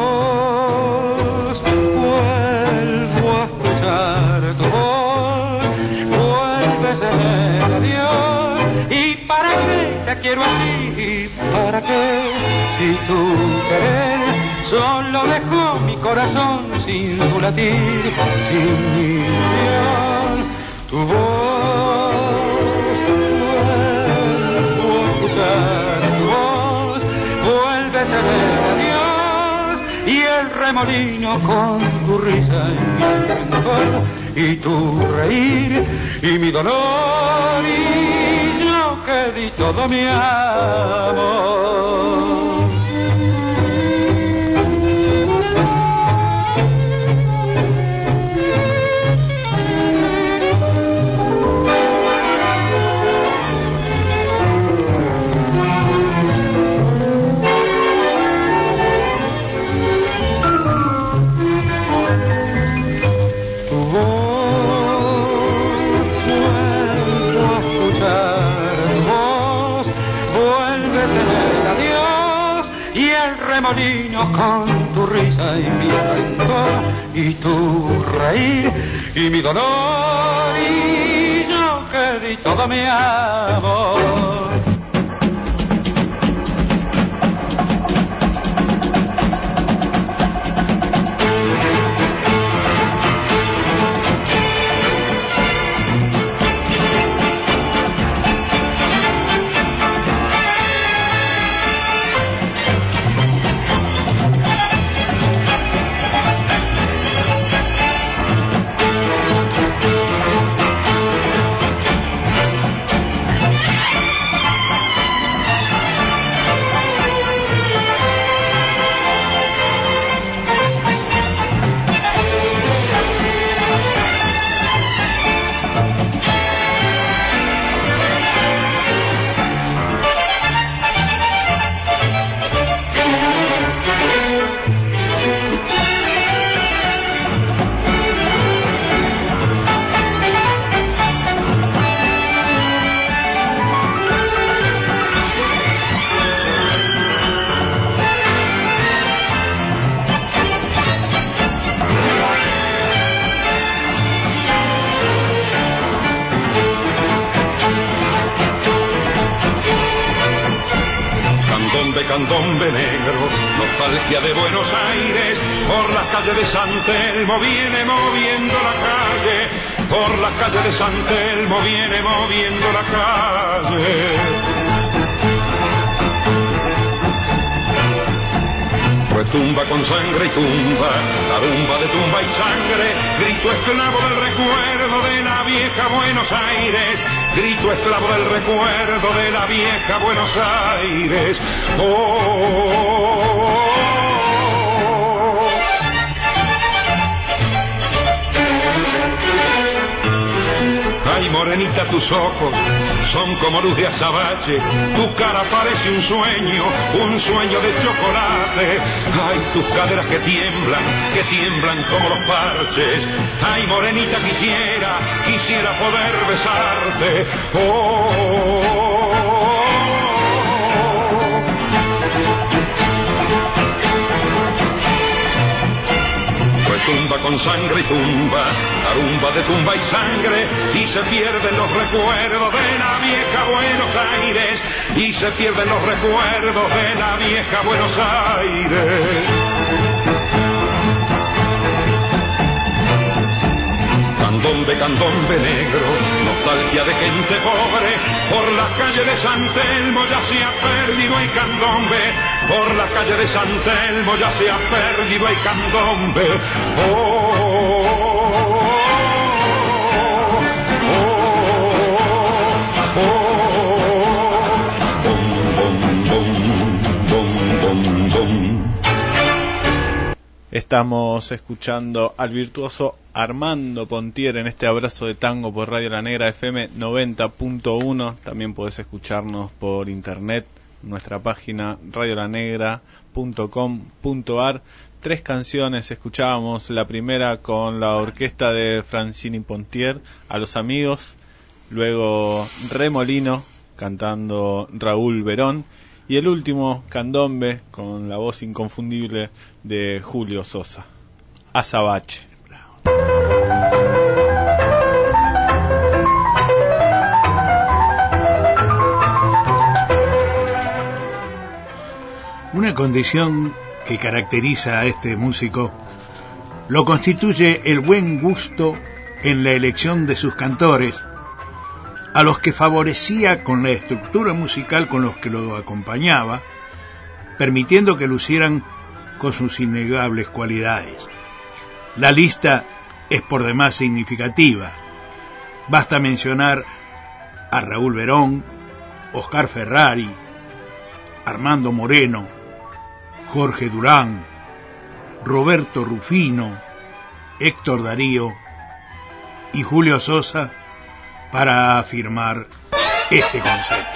[SPEAKER 13] voz, vuelvo a escuchar tu voz, vuelves a ser adiós. ¿Y para qué te quiero así? ¿Para qué? Si tu querer solo dejó mi corazón sin su latir, sin mi ilusión. Tu voz, vuelvo a escuchar tu voz, vuelve a ser adiós. Y el remolino con tu risa y mi rencor, y tu reír y mi dolor, y yo que di todo mi amor. Remolino con tu risa y mi rencor, y tu reír y mi dolor, y yo que di todo mi amor.
[SPEAKER 14] Candombe negro, nostalgia de Buenos Aires, por las calles de San Telmo viene moviendo la calle, por las calles de San Telmo viene moviendo la calle. Retumba con sangre y tumba, tarumba de tumba y sangre, grito esclavo del recuerdo de la vieja Buenos Aires, grito esclavo del recuerdo de la vieja Buenos Aires. Oh, oh, oh, oh. Ay, morenita, tus ojos son como luz de azabache, tu cara parece un sueño de chocolate. Ay, tus caderas que tiemblan como los parches. Ay, morenita, quisiera poder besarte. Oh, oh, oh, oh. Tumba con sangre y tumba, tarumba de tumba y sangre, y se pierden los recuerdos de la vieja Buenos Aires, y se pierden los recuerdos de la vieja Buenos Aires. Candombe negro, nostalgia de gente pobre, por las calles de San Telmo ya se ha perdido el candombe, por las calles de San Telmo ya se ha perdido el candombe. Oh, oh, oh, oh, oh, oh, bom, bom, bom, bom, bom, bom.
[SPEAKER 4] Estamos escuchando al virtuoso Armando Pontier en este abrazo de tango por Radio La Negra FM 90.1. También podés escucharnos por internet, nuestra página radiolanegra.com.ar. 3 canciones escuchábamos, la primera con la orquesta de Francini Pontier, A los Amigos, luego Remolino cantando Raúl Verón, y el último, Candombe, con la voz inconfundible de Julio Sosa, Azabache.
[SPEAKER 3] Una condición que caracteriza a este músico lo constituye el buen gusto en la elección de sus cantores, a los que favorecía con la estructura musical con los que lo acompañaba, permitiendo que lucieran con sus innegables cualidades. La lista es por demás significativa. Basta mencionar a Raúl Verón, Oscar Ferrari, Armando Moreno, Jorge Durán, Roberto Rufino, Héctor Darío y Julio Sosa para afirmar este concepto.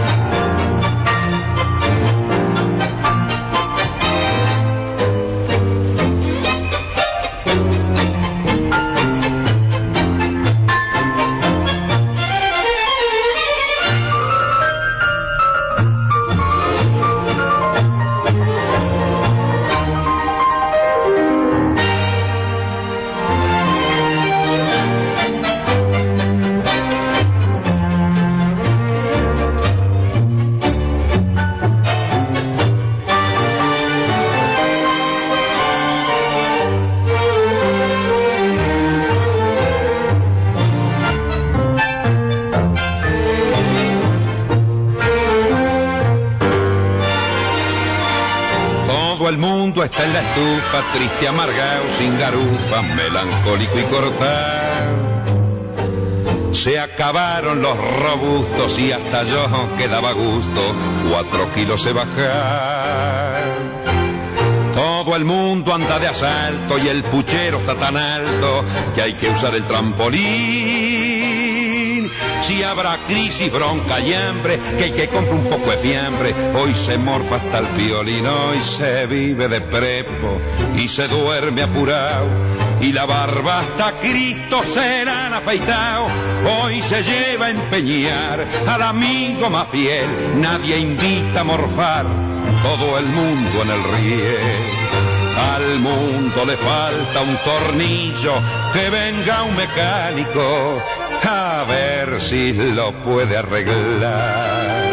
[SPEAKER 14] Está en la estufa, triste, amargado, sin garufa, melancólico y cortado. Se acabaron los robustos y hasta yo quedaba gusto, 4 kilos se bajaron. Todo el mundo anda de asalto y el puchero está tan alto que hay que usar el trampolín. Si habrá crisis, bronca y hambre, que el que compra un poco de fiambre hoy se morfa hasta el violín. Hoy se vive de prepo y se duerme apurado, y la barba hasta Cristo se la han afeitado. Hoy se lleva a empeñar al amigo más fiel, nadie invita a morfar, todo el mundo en el riel. Al mundo le falta un tornillo, que venga un mecánico a ver si lo puede arreglar.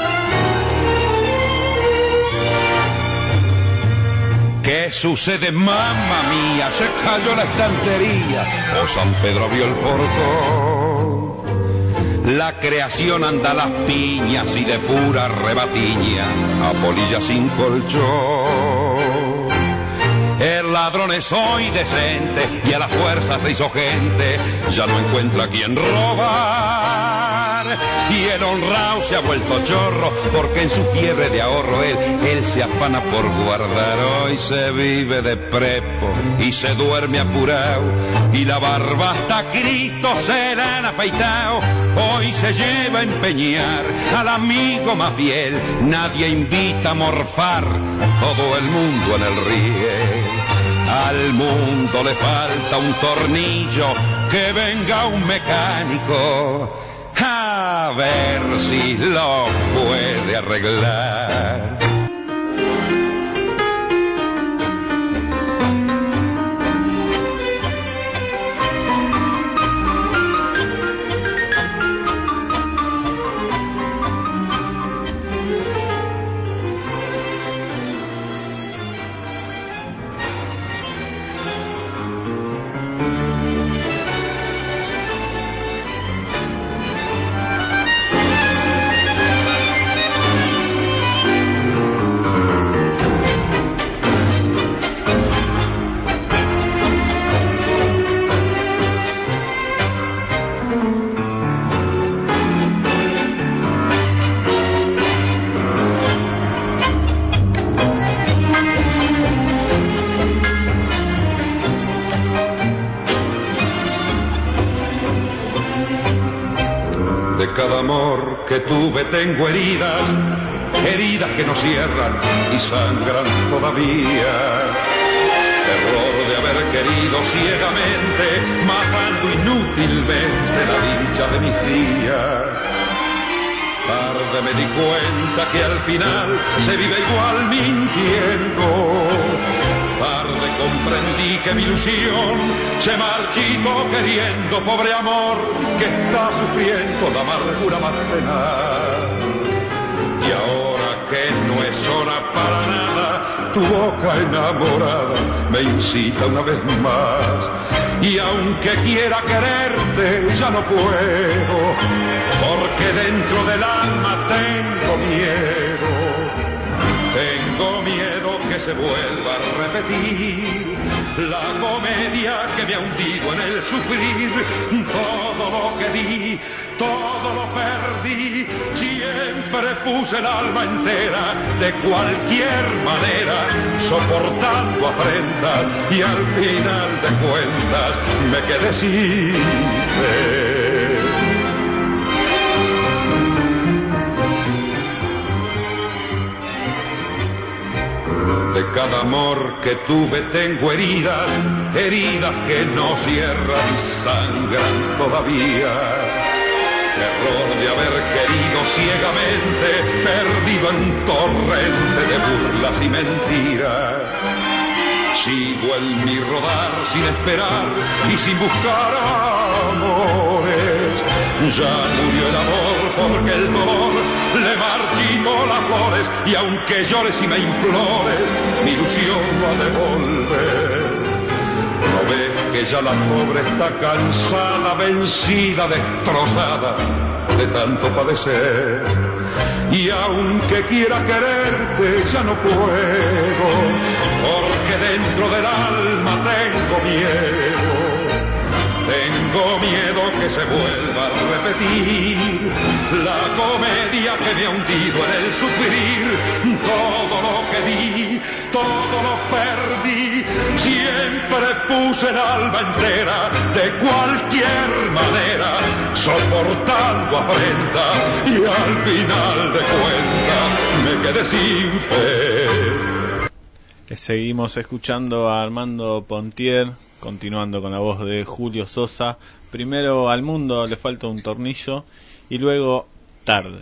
[SPEAKER 14] ¿Qué sucede, mamma mía? Se cayó la estantería o San Pedro vio el portón. La creación anda a las piñas y de pura rebatiña a polilla sin colchón. El ladrón es hoy decente y a la fuerza se hizo gente, ya no encuentra a quien robar. Y el honrado se ha vuelto chorro porque en su fiebre de ahorro él se afana por guardar. Hoy se vive de prepo y se duerme apurado, y la barba hasta Cristo se la han afeitado. Hoy se lleva a empeñar al amigo más fiel, nadie invita a morfar, todo el mundo en el riel. Al mundo le falta un tornillo, que venga un mecánico a ver si lo puede arreglar. De cada amor que tuve tengo heridas, heridas que no cierran y sangran todavía. Error de haber querido ciegamente, matando inútilmente la dicha de mis días. Tarde me di cuenta que al final se vive igual mintiendo. Tarde comprendí que mi ilusión se marchitó queriendo, pobre amor que está sufriendo la amargura más tenaz. Y ahora que no es hora para nada, tu boca enamorada me incita una vez más. Y aunque quiera quererte, ya no puedo, porque dentro del alma tengo miedo. Tengo miedo que se vuelva a repetir la comedia que me ha hundido en el sufrir. Todo lo que di, todo lo perdí, siempre puse el alma entera, de cualquier manera, soportando afrentas, y al final de cuentas me quedé sin fe. De cada amor que tuve tengo heridas, heridas que no cierran y sangran todavía. Error de haber querido ciegamente, perdido en un torrente de burlas y mentiras. Sigo en mi rodar sin esperar y sin buscar amores. Ya murió el amor porque el dolor le marchitó las flores, y aunque llores y me implores, mi ilusión va a devolver. ¿No ves que ya la pobre está cansada, vencida, destrozada de tanto padecer? Y aunque quiera quererte, ya no puedo, porque dentro del alma tengo miedo. Tengo miedo que se vuelva a repetir la comedia que me ha hundido en el sufrir. Todo lo que di, todo lo perdí, siempre puse el alma entera, de cualquier manera, soportando afrenta, y al final de cuentas me quedé sin fe.
[SPEAKER 4] Seguimos escuchando a Armando Pontier, continuando con la voz de Julio Sosa. Primero Al mundo le falta un tornillo, y luego Tarde.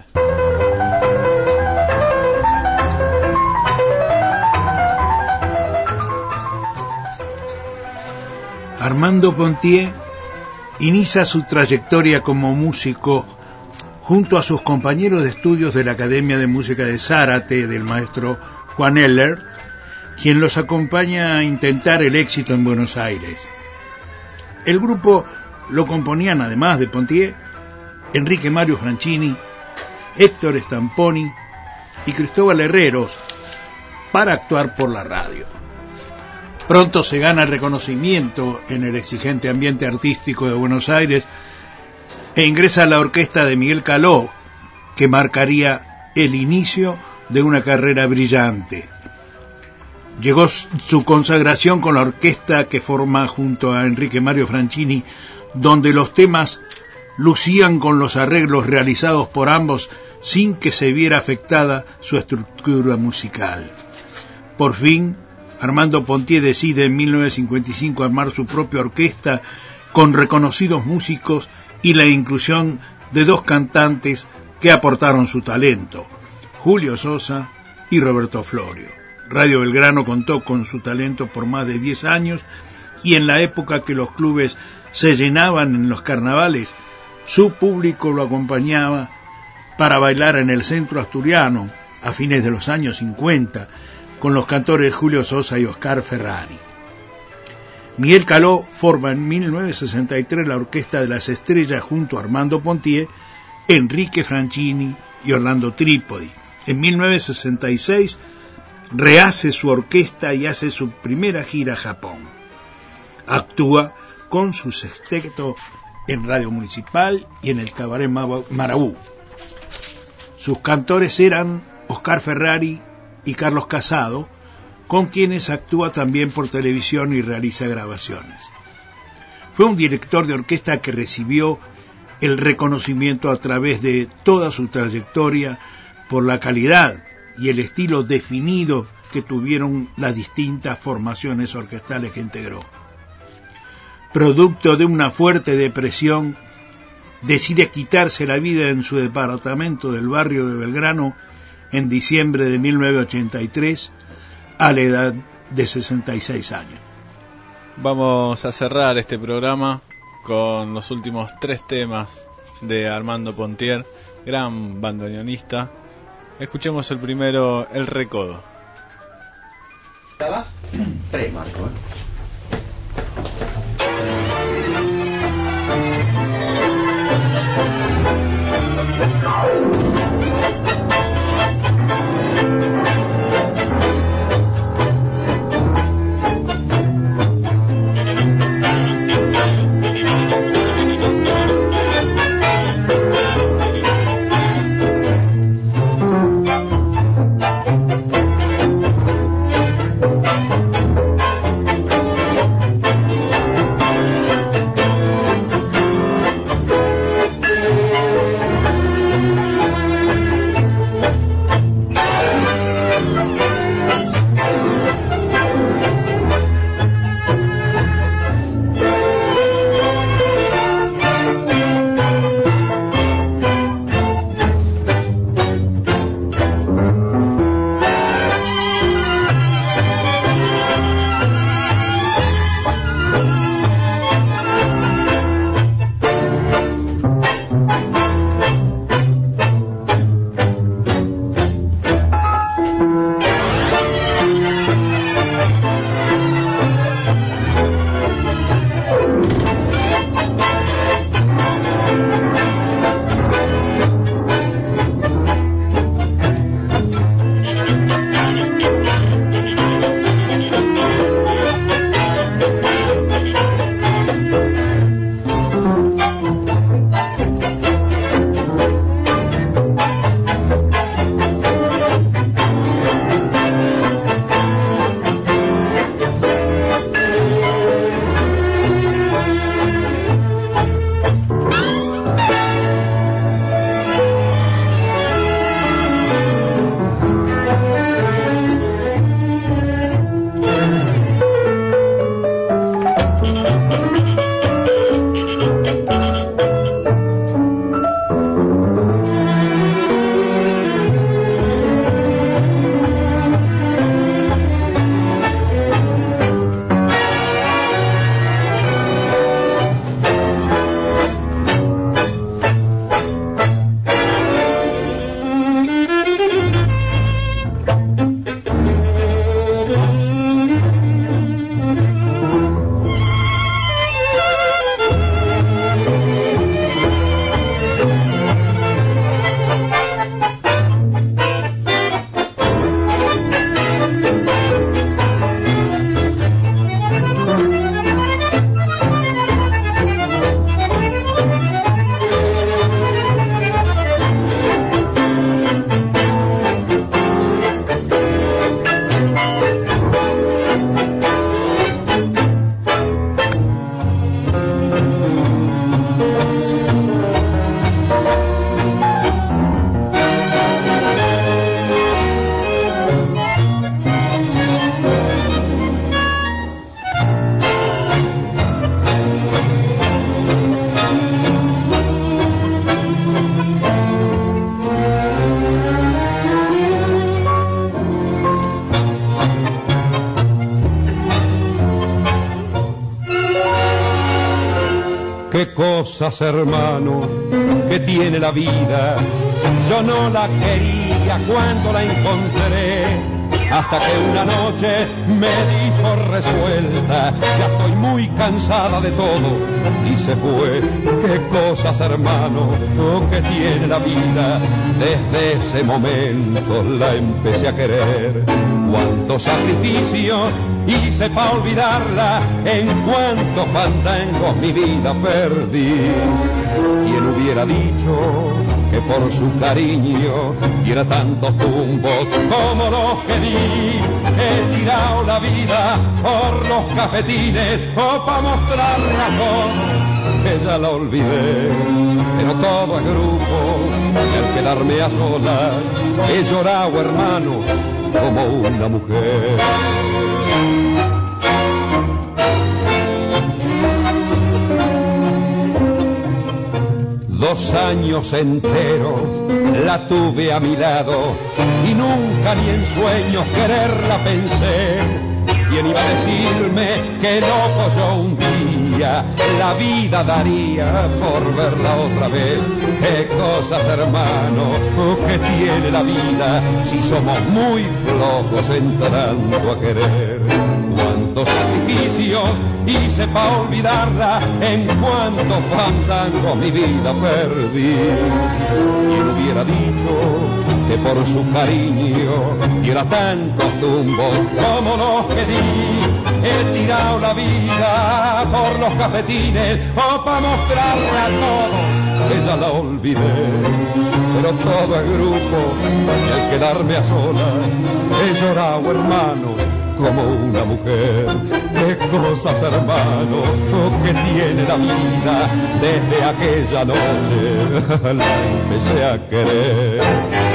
[SPEAKER 3] Armando Pontier inicia su trayectoria como músico junto a sus compañeros de estudios de la Academia de Música de Zárate, del maestro Juan Eller, quien los acompaña a intentar el éxito en Buenos Aires. El grupo lo componían, además de Pontier, Enrique Mario Franchini, Héctor Stamponi y Cristóbal Herreros, para actuar por la radio. Pronto se gana el reconocimiento en el exigente ambiente artístico de Buenos Aires e ingresa a la orquesta de Miguel Caló, que marcaría el inicio de una carrera brillante. Llegó su consagración con la orquesta que forma junto a Enrique Mario Franchini, donde los temas lucían con los arreglos realizados por ambos sin que se viera afectada su estructura musical. Por fin, Armando Pontier decide en 1955 armar su propia orquesta con reconocidos músicos y la inclusión de dos cantantes que aportaron su talento, Julio Sosa y Roberto Florio. Radio Belgrano contó con su talento por más de 10 años, y en la época que los clubes se llenaban en los carnavales, su público lo acompañaba para bailar en el centro asturiano a fines de los años 50 con los cantores Julio Sosa y Oscar Ferrari. Miguel Caló forma en 1963 la Orquesta de las Estrellas junto a Armando Pontier, Enrique Franchini y Orlando Trípodi. En 1966 rehace su orquesta y hace su primera gira a Japón. Actúa con su sexteto en Radio Municipal y en el Cabaret Marabú. Sus cantores eran Oscar Ferrari y Carlos Casado, con quienes actúa también por televisión y realiza grabaciones. Fue un director de orquesta que recibió el reconocimiento a través de toda su trayectoria por la calidad y el estilo definido que tuvieron las distintas formaciones orquestales que integró. Producto de una fuerte depresión, decide quitarse la vida en su departamento del barrio de Belgrano en diciembre de 1983 a la edad de 66 años.
[SPEAKER 4] Vamos a cerrar este programa con los últimos 3 temas de Armando Pontier, gran bandoneonista. Escuchemos el primero, El Recodo.
[SPEAKER 7] ¿Estaba? 3, Marco.
[SPEAKER 15] Qué cosas, hermano, que tiene la vida. Yo no la quería cuando la encontré, hasta que una noche me dijo resuelta: ya estoy muy cansada de todo, y se fue. Qué cosas, hermano, que tiene la vida. Desde ese momento la empecé a querer. Cuántos sacrificios hice pa' olvidarla, en cuantos fandangos mi vida perdí. ¿Quién hubiera dicho que por su cariño diera tantos tumbos como los que di? He tirado la vida por los cafetines o pa' mostrarle a todos que ya la olvidé, pero todo es grupo, el quedarme a solas, he llorado, hermano, como una mujer. 2 años enteros la tuve a mi lado y nunca ni en sueños quererla pensé. ¿Quién iba a decirme que loco yo un día la vida daría por verla otra vez? Qué cosas, hermano, que tiene la vida si somos muy flojos entrando a querer. Cuántos sacrificios hice pa' olvidarla, en cuántos fandangos mi vida perdí. ¿Quién hubiera dicho que por su cariño diera tantos tumbos como los que di? He tirado la vida por los cafetines o pa' mostrarle a todos que ya la olvidé. Pero todo es grupo y al quedarme a solas he llorado, hermano, como una mujer. Qué cosas, hermano, que tiene la vida. Desde aquella noche la empecé a querer.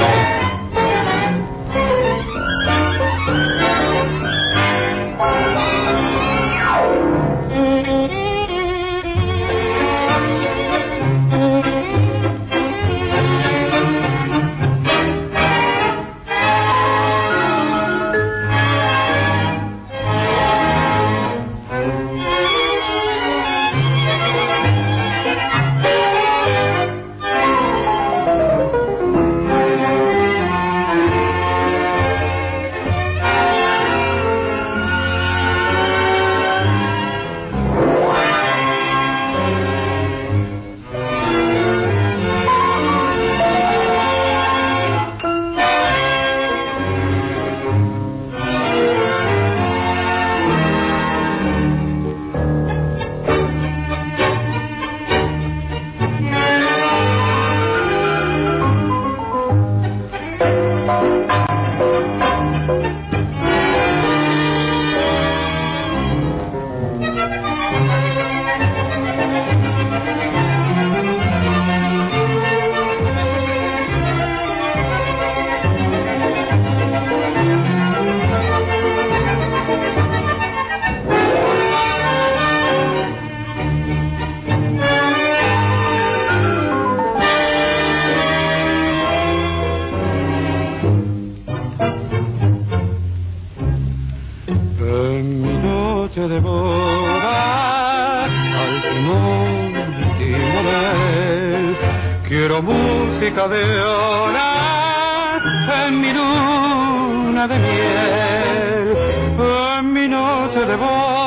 [SPEAKER 13] De horas en mi luna de miel, en mi noche de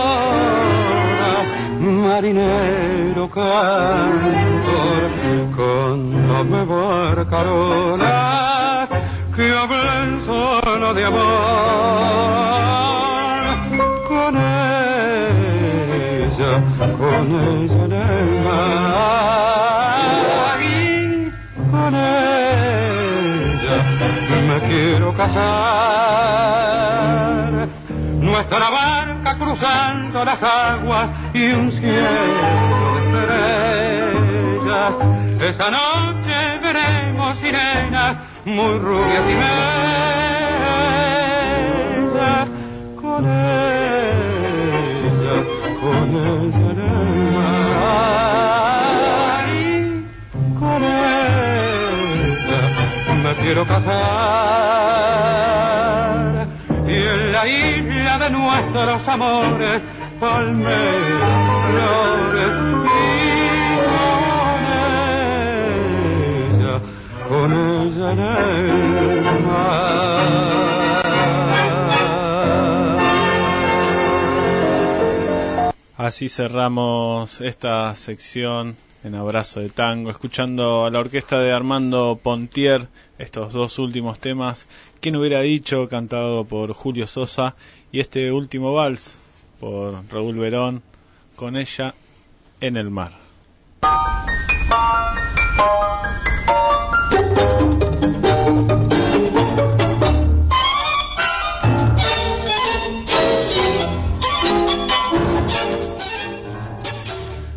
[SPEAKER 13] boda, marinero cantor, cántame barcarolas que hablen solo de amor. Con ella en el mar, con ella me quiero casar. Nuestra barca cruzando las aguas y un cielo de estrellas. Esa noche veremos sirenas muy rubias y bellas. Con ella en el mar, con ella me quiero casar. Y en la isla de nuestros amores, palmeras, flores, y con ella en el mar.
[SPEAKER 4] Así cerramos esta sección en Abrazo de Tango, escuchando a la orquesta de Armando Pontier, estos 2 últimos temas, ¿quién hubiera dicho?, cantado por Julio Sosa, y este último vals por Raúl Verón, Con ella en el mar.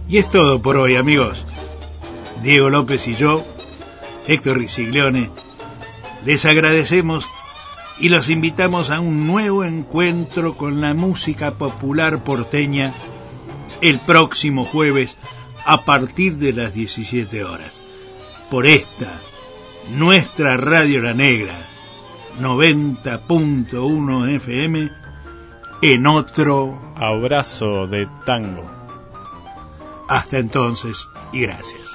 [SPEAKER 3] Y es todo por hoy, amigos. Diego López y yo, Héctor Riciglione, les agradecemos y los invitamos a un nuevo encuentro con la música popular porteña el próximo jueves a partir de las 17 horas. Por esta, nuestra Radio La Negra, 90.1 FM, en otro
[SPEAKER 4] abrazo de tango.
[SPEAKER 3] Hasta entonces y gracias.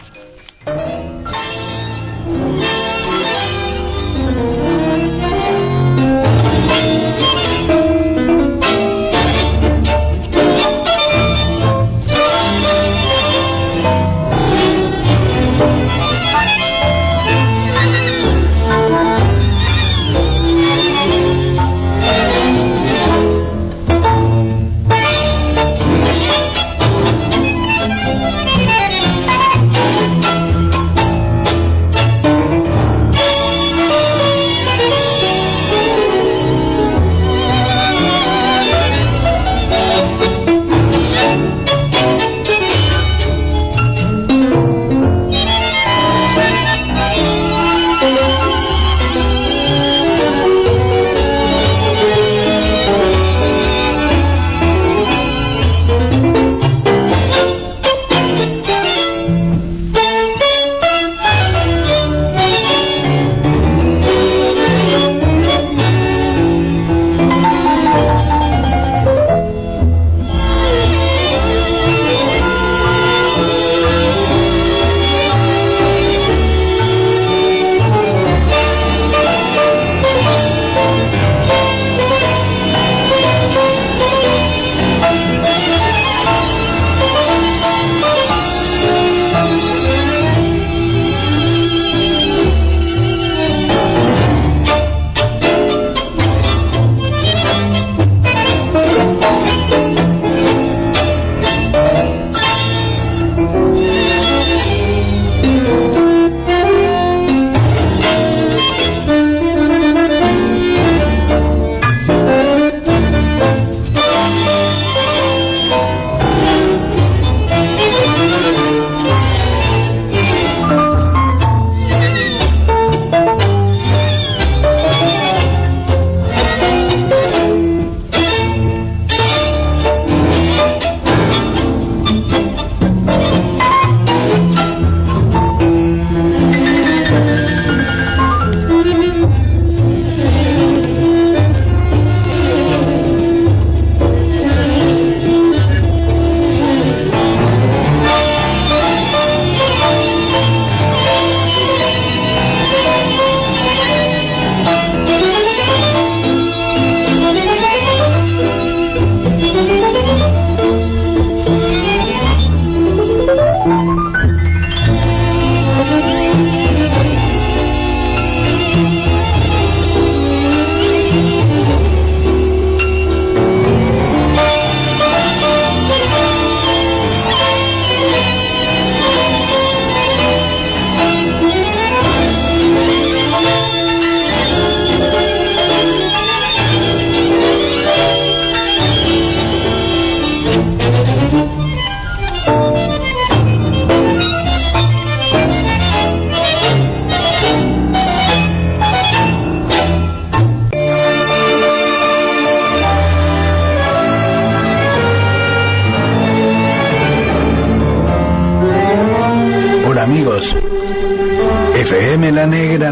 [SPEAKER 3] FM La Negra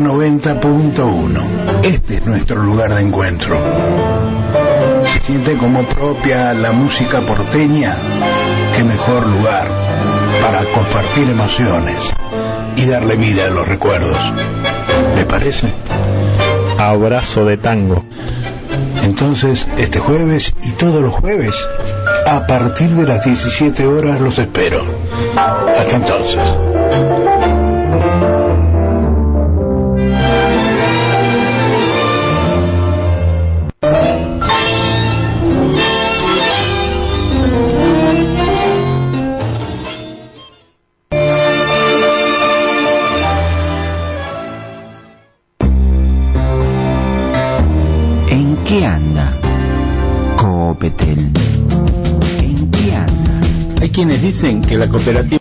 [SPEAKER 3] 90.1. Este es nuestro lugar de encuentro. ¿Se siente como propia la música porteña? Qué mejor lugar para compartir emociones y darle vida a los recuerdos. ¿Le parece?
[SPEAKER 4] Abrazo de tango.
[SPEAKER 3] Entonces, este jueves y todos los jueves, a partir de las 17 horas los espero. Hasta entonces.
[SPEAKER 16] ¿En qué anda Coopetel? ¿En qué anda?
[SPEAKER 17] Hay
[SPEAKER 16] quienes dicen que la cooperativa